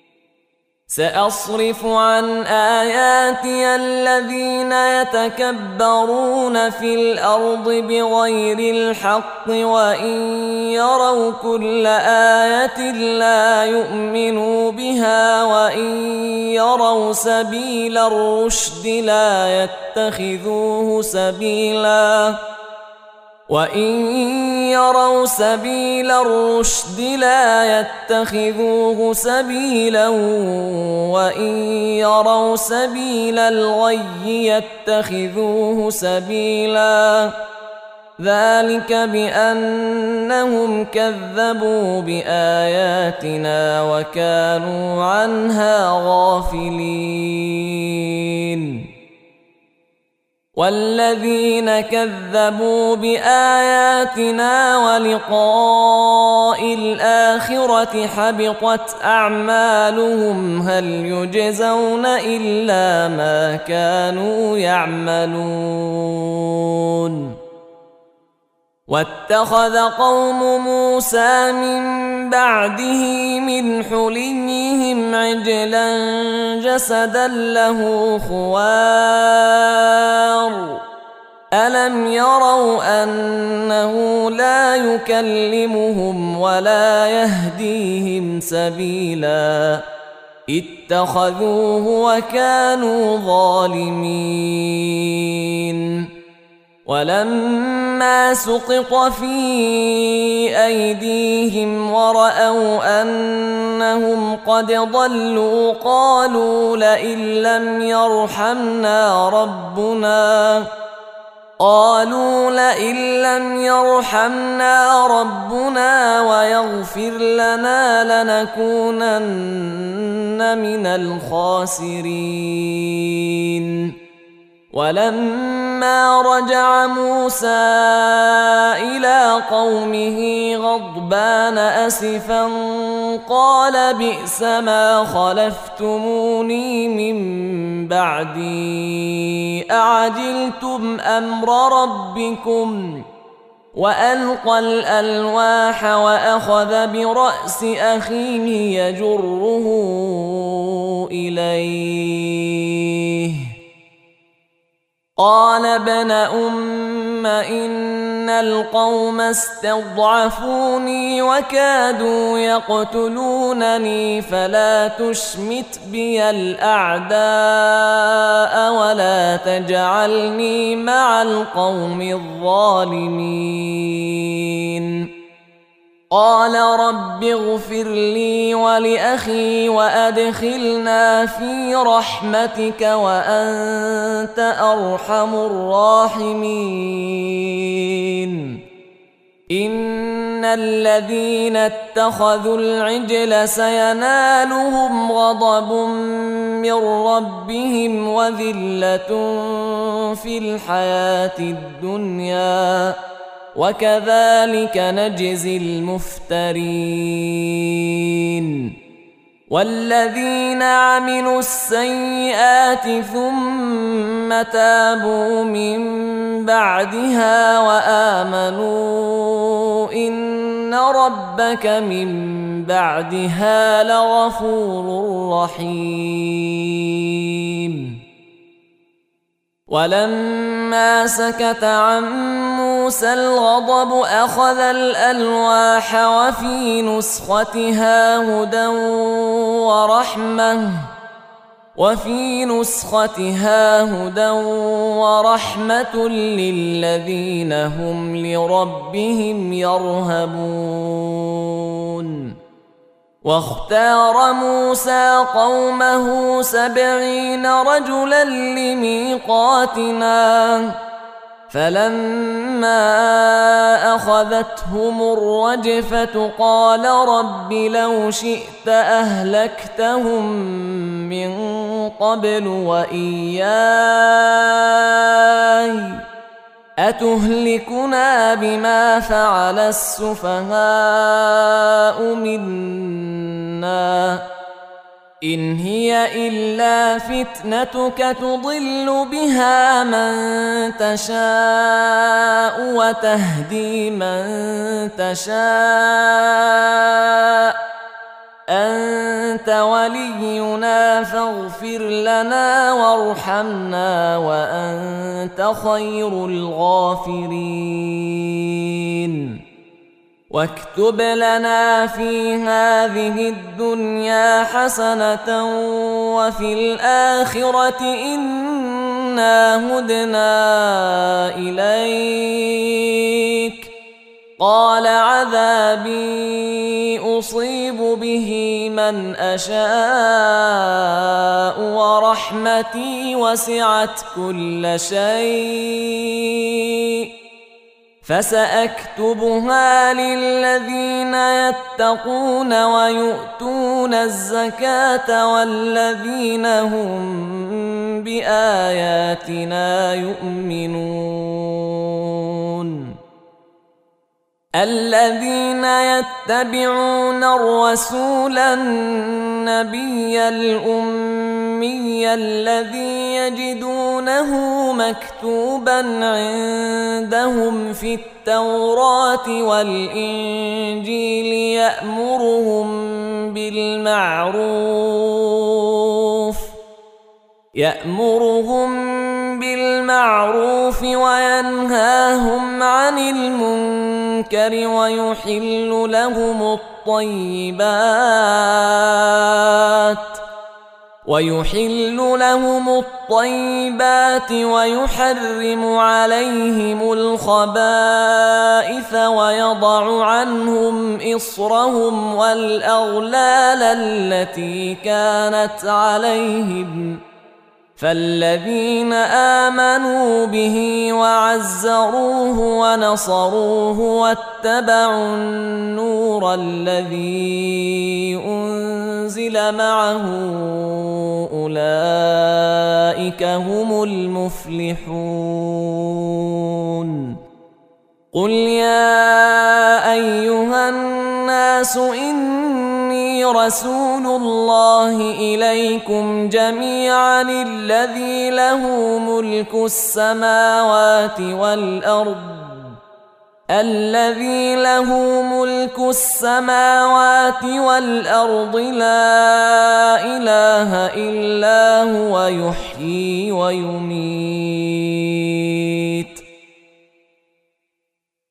سأصرف عن آياتي الذين يتكبرون في الأرض بغير الحق وإن يروا كل آية لا يؤمنوا بها وإن يروا سبيل الرشد لا يتخذوه سبيلا وإن يروا سبيل الرشد لا يتخذوه سبيلا وإن يروا سبيل الغي يتخذوه سبيلا. ذلك بأنهم كذبوا بآياتنا وكانوا عنها غافلين. والذين كذبوا بآياتنا ولقاء الآخرة حبطت أعمالهم هل يجزون إلا ما كانوا يعملون. واتخذ قوم موسى من بعده من حليهم عجلا جسدا له خوار ألم يروا أنه لا يكلمهم ولا يهديهم سبيلا اتخذوه وكانوا ظالمين. ولما سقط في أيديهم ورأوا أنهم قد ضلوا قالوا لئن لم يرحمنا ربنا قالوا لئن لم يرحمنا ربنا ويغفر لنا لنكونن من الخاسرين. ولما رجع موسى إلى قومه غضبان أسفا قال بئس ما خلفتموني من بعدي أعجلتم أمر ربكم. وألقى الألواح وأخذ برأس أخيه يجره إليه قال ابن أم ثم إن القوم استضعفوني وكادوا يقتلونني فلا تشمت بي الأعداء ولا تجعلني مع القوم الظالمين. قال رب اغفر لي ولأخي وأدخلنا في رحمتك وأنت أرحم الراحمين. إن الذين اتخذوا العجل سينالهم غضب من ربهم وذلة في الحياة الدنيا وكذلك نجزي المفترين. والذين عملوا السيئات ثم تابوا من بعدها وآمنوا إن ربك من بعدها لغفور رحيم. ولما سكت عن موسى الغضب أخذ الألواح وفي نسختها هدى ورحمة وفي نسختها هدى ورحمة للذين هم لربهم يرهبون. واختار موسى قومه سبعين رجلا لميقاتنا فلما أخذتهم الرجفة قال رب لو شئت أهلكتهم من قبل وإياي أتهلكنا بما فعل السفهاء منا إن هي إلا فتنتك تضل بها من تشاء وتهدي من تشاء أنت ولينا فاغفر لنا وارحمنا وأنت خير الغافرين. واكتب لنا في هذه الدنيا حسنة وفي الآخرة إنا هدنا إليك. قال عذابي أصيب به من أشاء ورحمتي وسعت كل شيء فسأكتبها للذين يتقون ويؤتون الزكاة والذين هم بآياتنا يؤمنون. الذين يتبعون الرسول النبي الأمي الذي يجدونه مكتوبا عندهم في التوراة والإنجيل يأمرهم بالمعروف يأمرهم بالمعروف وينهاهم عن المنكر ويحل لهم الطيبات ويحل لهم الطيبات ويحرم عليهم الخبائث ويضع عنهم إصرهم والأغلال التي كانت عليهم فالذين آمنوا به وعزروه ونصروه واتبعوا النور الذي أنزل معه أولئك هم المفلحون. قل يا أيها الناس إني رسول الله إليكم جميعا الذي له ملك السماوات والأرض الذي له ملك السماوات والأرض لا إله إلا هو يحيي ويميت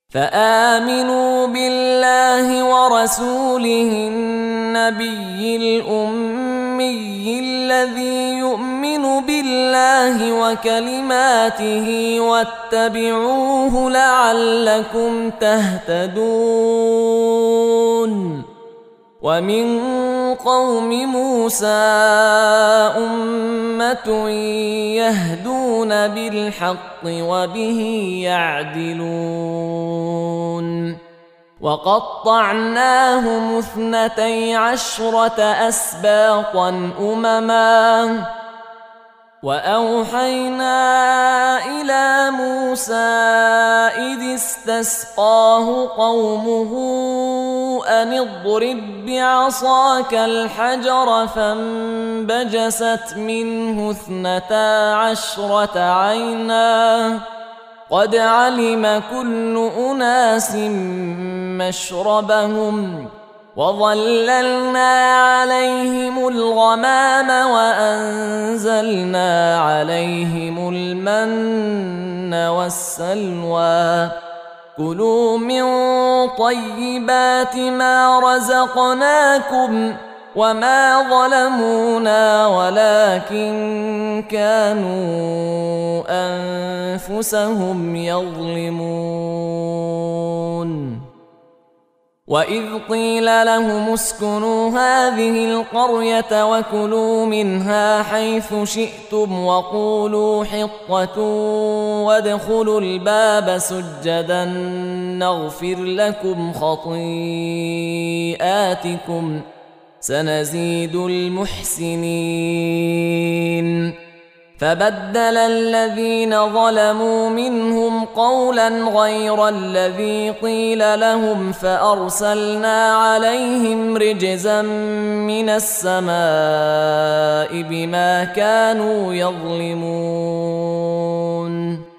فآمنوا بالله ورسوله النبي الأمي الذي يؤمن بالله وكلماته واتبعوه لعلكم تهتدون. ومن قوم موسى أمة يهدون بالحق وبه يعدلون. وقطعناهم اثنتي عشرة أسباطا أمما وأوحينا إلى موسى إذ استسقاه قومه أن اضرب بعصاك الحجر فانبجست منه اثنتا عشرة عينا قد علم كل أناس مشربهم وظللنا عليهم الغمام وأنزلنا عليهم المن والسلوى كلوا من طيبات ما رزقناكم وما ظلمونا ولكن كانوا أنفسهم يظلمون. وإذ قيل لهم اسكنوا هذه القرية وكلوا منها حيث شئتم وقولوا حطة وادخلوا الباب سجدا نغفر لكم خطيئاتكم سنزيد المحسنين. فبدل الذين ظلموا منهم قولا غير الذي قيل لهم فأرسلنا عليهم رجزا من السماء بما كانوا يظلمون.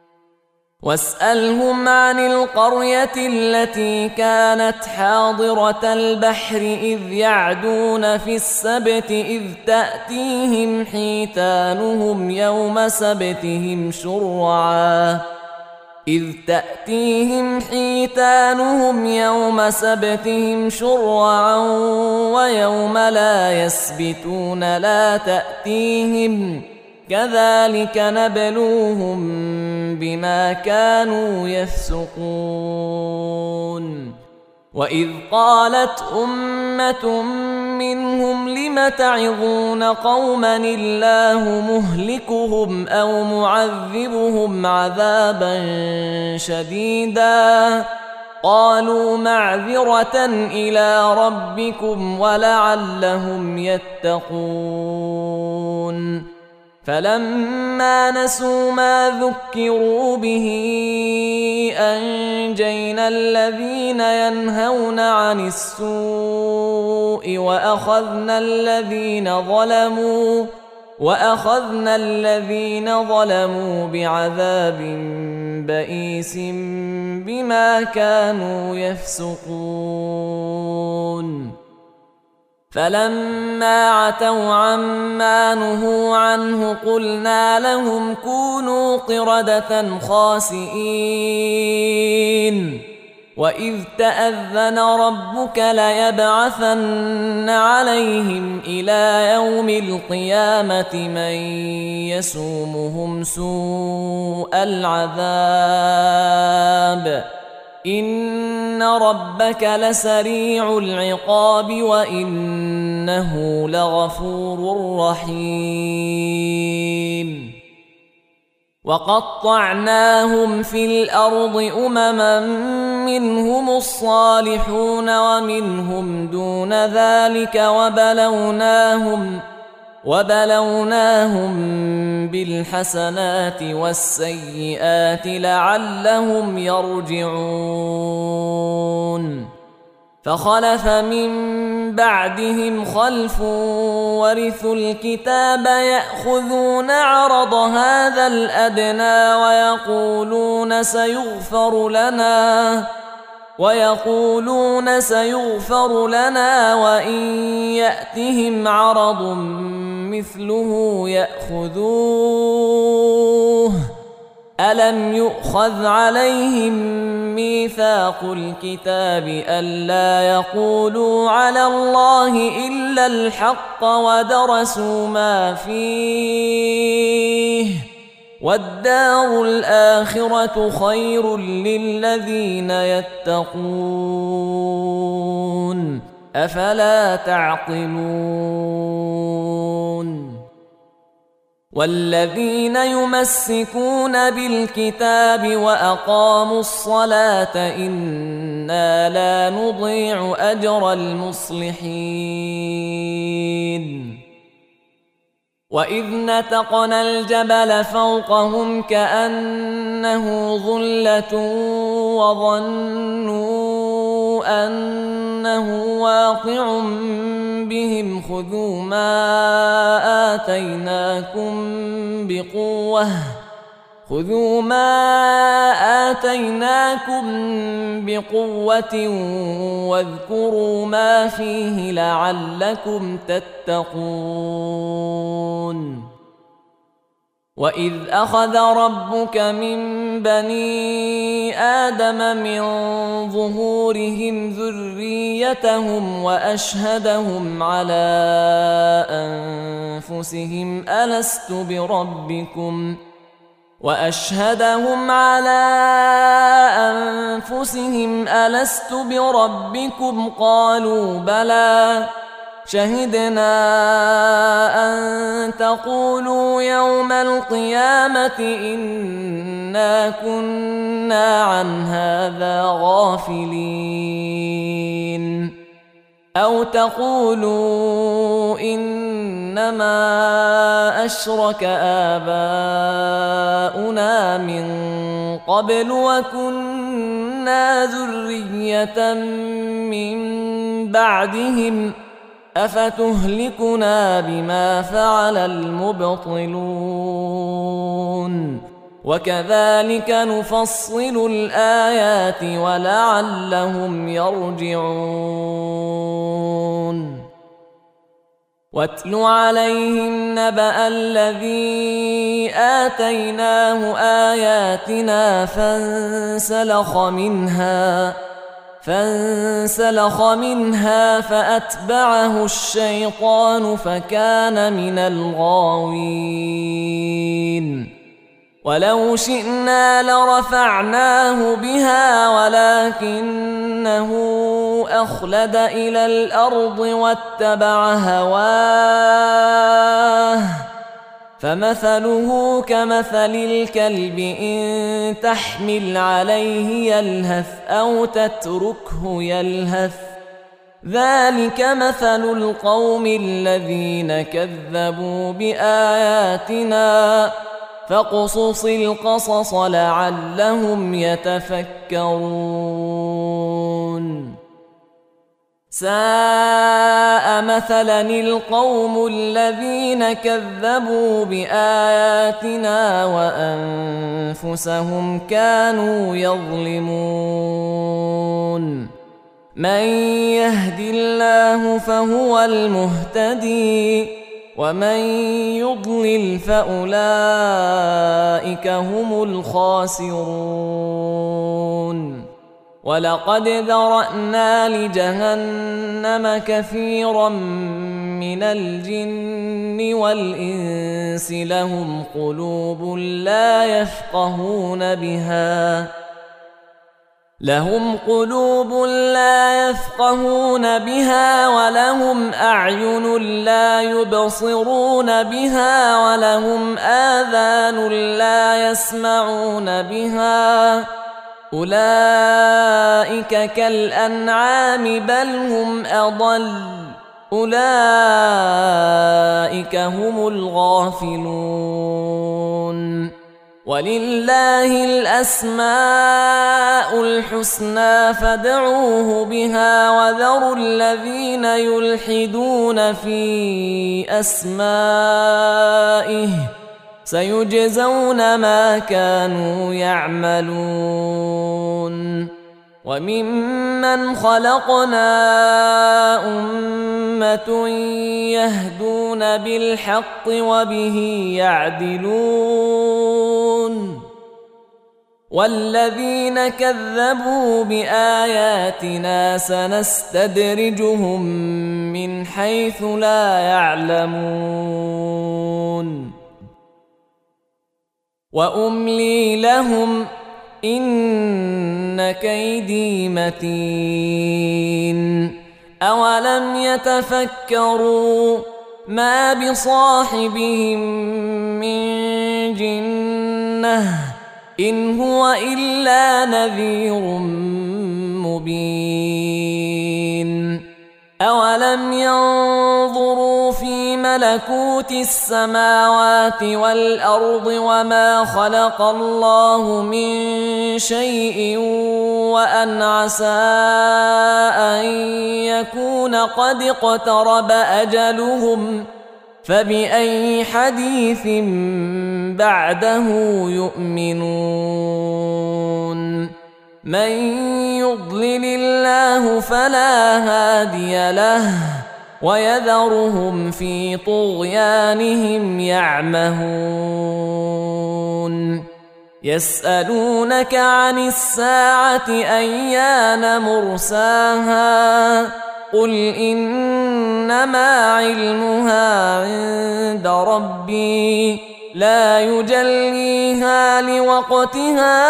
واسألهم عن القرية التي كانت حاضرة البحر إذ يعدون في السبت إذ تأتيهم حيتانهم يوم سبتهم شرعا إذ تأتيهم حيتانهم يوم سبتهم شرعا ويوم لا يسبتون لا تأتيهم كذلك نبلوهم بما كانوا يفسقون. وإذ قالت أمة منهم لم تعظون قوما الله مهلكهم أو معذبهم عذابا شديدا قالوا معذرة إلى ربكم ولعلهم يتقون. فلما نسوا ما ذكروا به أنجينا الذين ينهون عن السوء وأخذنا الذين ظلموا وأخذنا الذين ظلموا بعذاب بئيس بما كانوا يفسقون. فلما عتوا عما نهوا عنه قلنا لهم كونوا قردة خاسئين. وإذ تأذن ربك ليبعثن عليهم إلى يوم القيامة من يسومهم سوء العذاب إن ربك لسريع العقاب وإنه لغفور رحيم. وقطعناهم في الأرض أمما منهم الصالحون ومنهم دون ذلك وبلوناهم وبلوناهم بالحسنات والسيئات لعلهم يرجعون. فخلف من بعدهم خلف ورثوا الكتاب يأخذون عرض هذا الأدنى ويقولون سيغفر لنا ويقولون سيغفر لنا وإن يأتهم عرض مثله يأخذوه ألم يؤخذ عليهم ميثاق الكتاب ألا يقولوا على الله إلا الحق ودرسوا ما فيه والدار الآخرة خير للذين يتقون أفلا تعقلون والذين يمسكون بالكتاب وأقاموا الصلاة إنا لا نضيع أجر المصلحين وإذ نتقنا الجبل فوقهم كأنه ظلة وظنوا أنه واقع بهم خذوا ما آتيناكم بقوة خذوا ما آتيناكم بقوة واذكروا ما فيه لعلكم تتقون وإذ أخذ ربك من بني آدم من ظهورهم ذريتهم وأشهدهم على أنفسهم ألست بربكم وأشهدهم على أنفسهم ألست بربكم قالوا بلى شهدنا أن تقولوا يوم القيامة إنا كنا عن هذا غافلين أو تقولوا إنما أشرك آباؤنا من قبل وكنا ذرية من بعدهم أفتهلكنا بما فعل المبطلون وكذلك نفصل الآيات ولعلهم يرجعون واتل عليهم نبأ الذي آتيناه آياتنا فانسلخ منها فانسلخ منها فأتبعه الشيطان فكان من الغاوين ولو شئنا لرفعناه بها ولكنه أخلد إلى الأرض واتبع هواه فمثله كمثل الكلب إن تحمل عليه يلهث أو تتركه يلهث ذلك مثل القوم الذين كذبوا بآياتنا فاقصص القصص لعلهم يتفكرون ساء مثلا القوم الذين كذبوا بآياتنا وأنفسهم كانوا يظلمون من يهد الله فهو المهتدي ومن يضلل فأولئك هم الخاسرون ولقد ذرأنا لجهنم كثيرا من الجن والإنس لهم قلوب لا يفقهون بها لهم قلوب لا يفقهون بها ولهم أعين لا يبصرون بها ولهم آذان لا يسمعون بها أولئك كالأنعام بل هم أضل أولئك هم الغافلون ولله الأسماء الحسنى فادعوه بها وذروا الذين يلحدون في أسمائه سيجزون ما كانوا يعملون وممن خلقنا أمة يهدون بالحق وبه يعدلون والذين كذبوا بآياتنا سنستدرجهم من حيث لا يعلمون وأملي لهم إن كيدي متين أولم يتفكروا ما بصاحبهم من جنة إن هو إلا نذير مبين أولم ينظروا في ملكوت السماوات والأرض وما خلق الله من شيء وأن عسى أن يكون قد اقترب أجلهم فبأي حديث بعده يؤمنون من يضلل الله فلا هادي له ويذرهم في طغيانهم يعمهون يسألونك عن الساعة أيان مرساها قل إنما علمها عند ربي لا يجليها لوقتها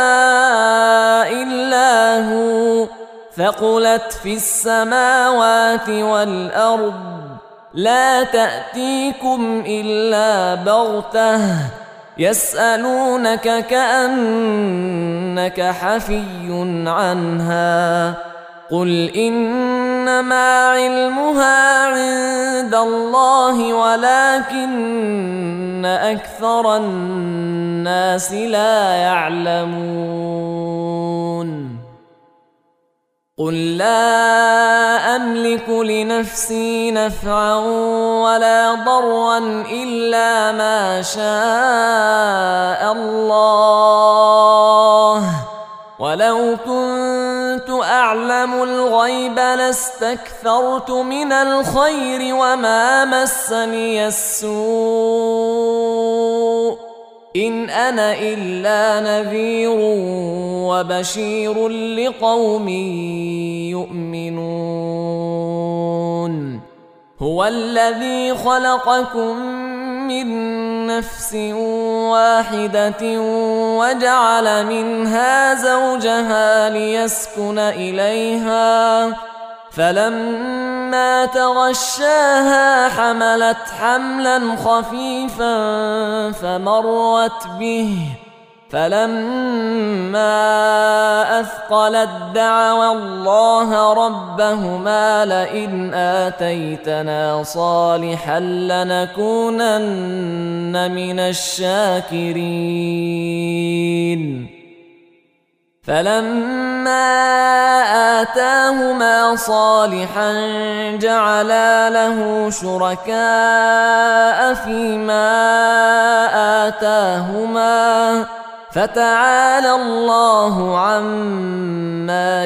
إلا هو ثقلت في السماوات والأرض لا تأتيكم إلا بغتة يسألونك كأنك حفي عنها قل إنما علمها عند الله ولكن أكثر الناس لا يعلمون قل لا أملك لنفسي نفعا ولا ضرا إلا ما شاء الله ولو كنت أعلم الغيب لاستكثرت من الخير وما مسني السوء إن أنا إلا نذير وبشير لقوم يؤمنون هو الذي خلقكم من نفس واحدة وجعل منها زوجها ليسكن إليها فلما تغشاها حملت حملا خفيفا فمرت به فلما أثقلت دعوا الله ربهما لئن آتيتنا صالحا لنكونن من الشاكرين فلما آتاهما صالحا جعلا له شركاء فيما آتاهما فتعالى الله عما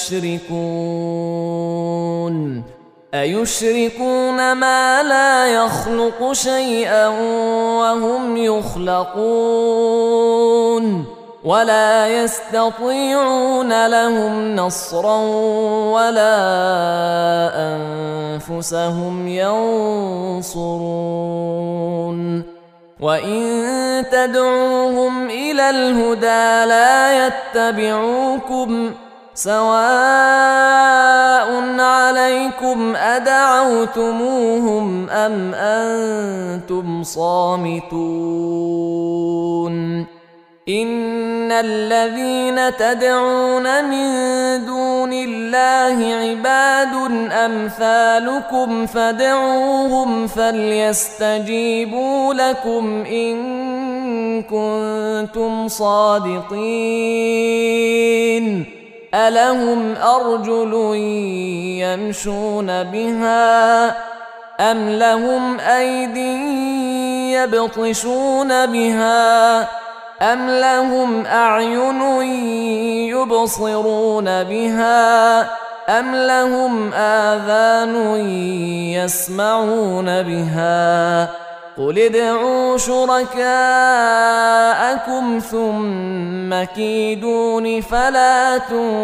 يشركون أيشركون ما لا يخلق شيئا وهم يخلقون ولا يستطيعون لهم نصرا ولا أنفسهم ينصرون وإن تدعوهم إلى الهدى لا يتبعوكم سواء عليكم أدعوتموهم أم أنتم صامتون إن الذين تدعون من دون الله عباد أمثالكم فادعوهم فليستجيبوا لكم إن كنتم صادقين ألهم أرجل يمشون بها أم لهم أيدي يبطشون بها أم لهم أعين يبصرون بها أم لهم آذان يسمعون بها قل ادعوا شركاءكم ثم كيدون فلا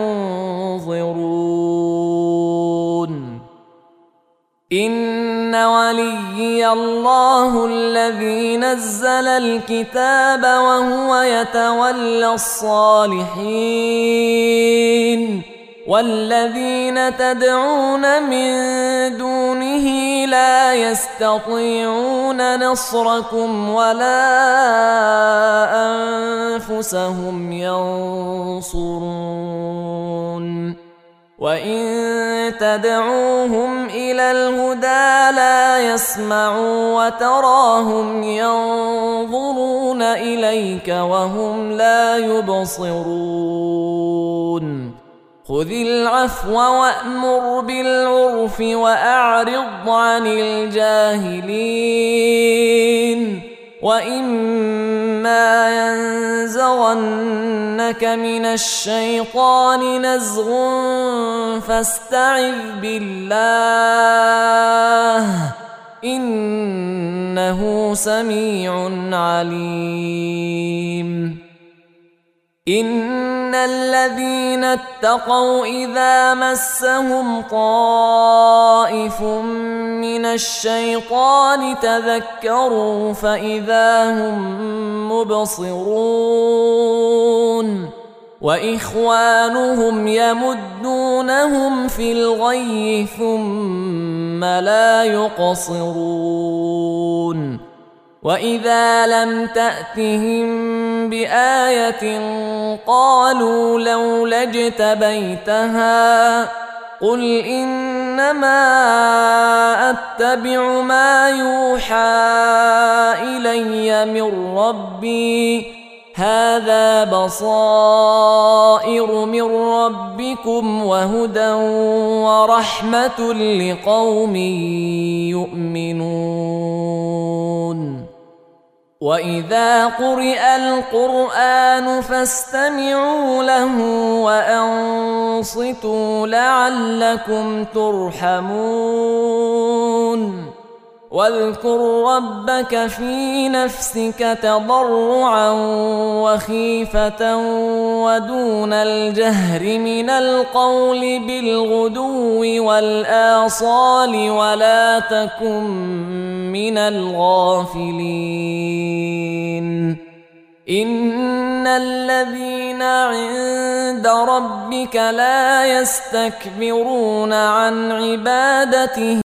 تنظرون إن وليي الله الذي نزل الكتاب وهو يتولى الصالحين والذين تدعون من دونه لا يستطيعون نصركم ولا أنفسهم ينصرون وإن تدعوهم إلى الهدى لا يسمعوا وتراهم ينظرون إليك وهم لا يبصرون خذ العفو وأمر بالعرف وأعرض عن الجاهلين وإما ينزغنك من الشيطان نزغ فاستعذ بالله إنه سميع عليم إن الذين اتقوا إذا مسهم طائف من الشيطان تذكروا فإذا هم مبصرون وإخوانهم يمدونهم في الغي ثم لا يقصرون وإذا لم تأتهم بآية قالوا لولا اجتبيتها قل إنما أتبع ما يوحى إلي من ربي هذا بصائر من ربكم وهدى ورحمة لقوم يؤمنون وإذا قرئ القرآن فاستمعوا له وأنصتوا لعلكم ترحمون واذكر ربك في نفسك تضرعا وخيفة ودون الجهر من القول بالغدو والآصال ولا تكن من الغافلين إن الذين عند ربك لا يستكبرون عن عبادته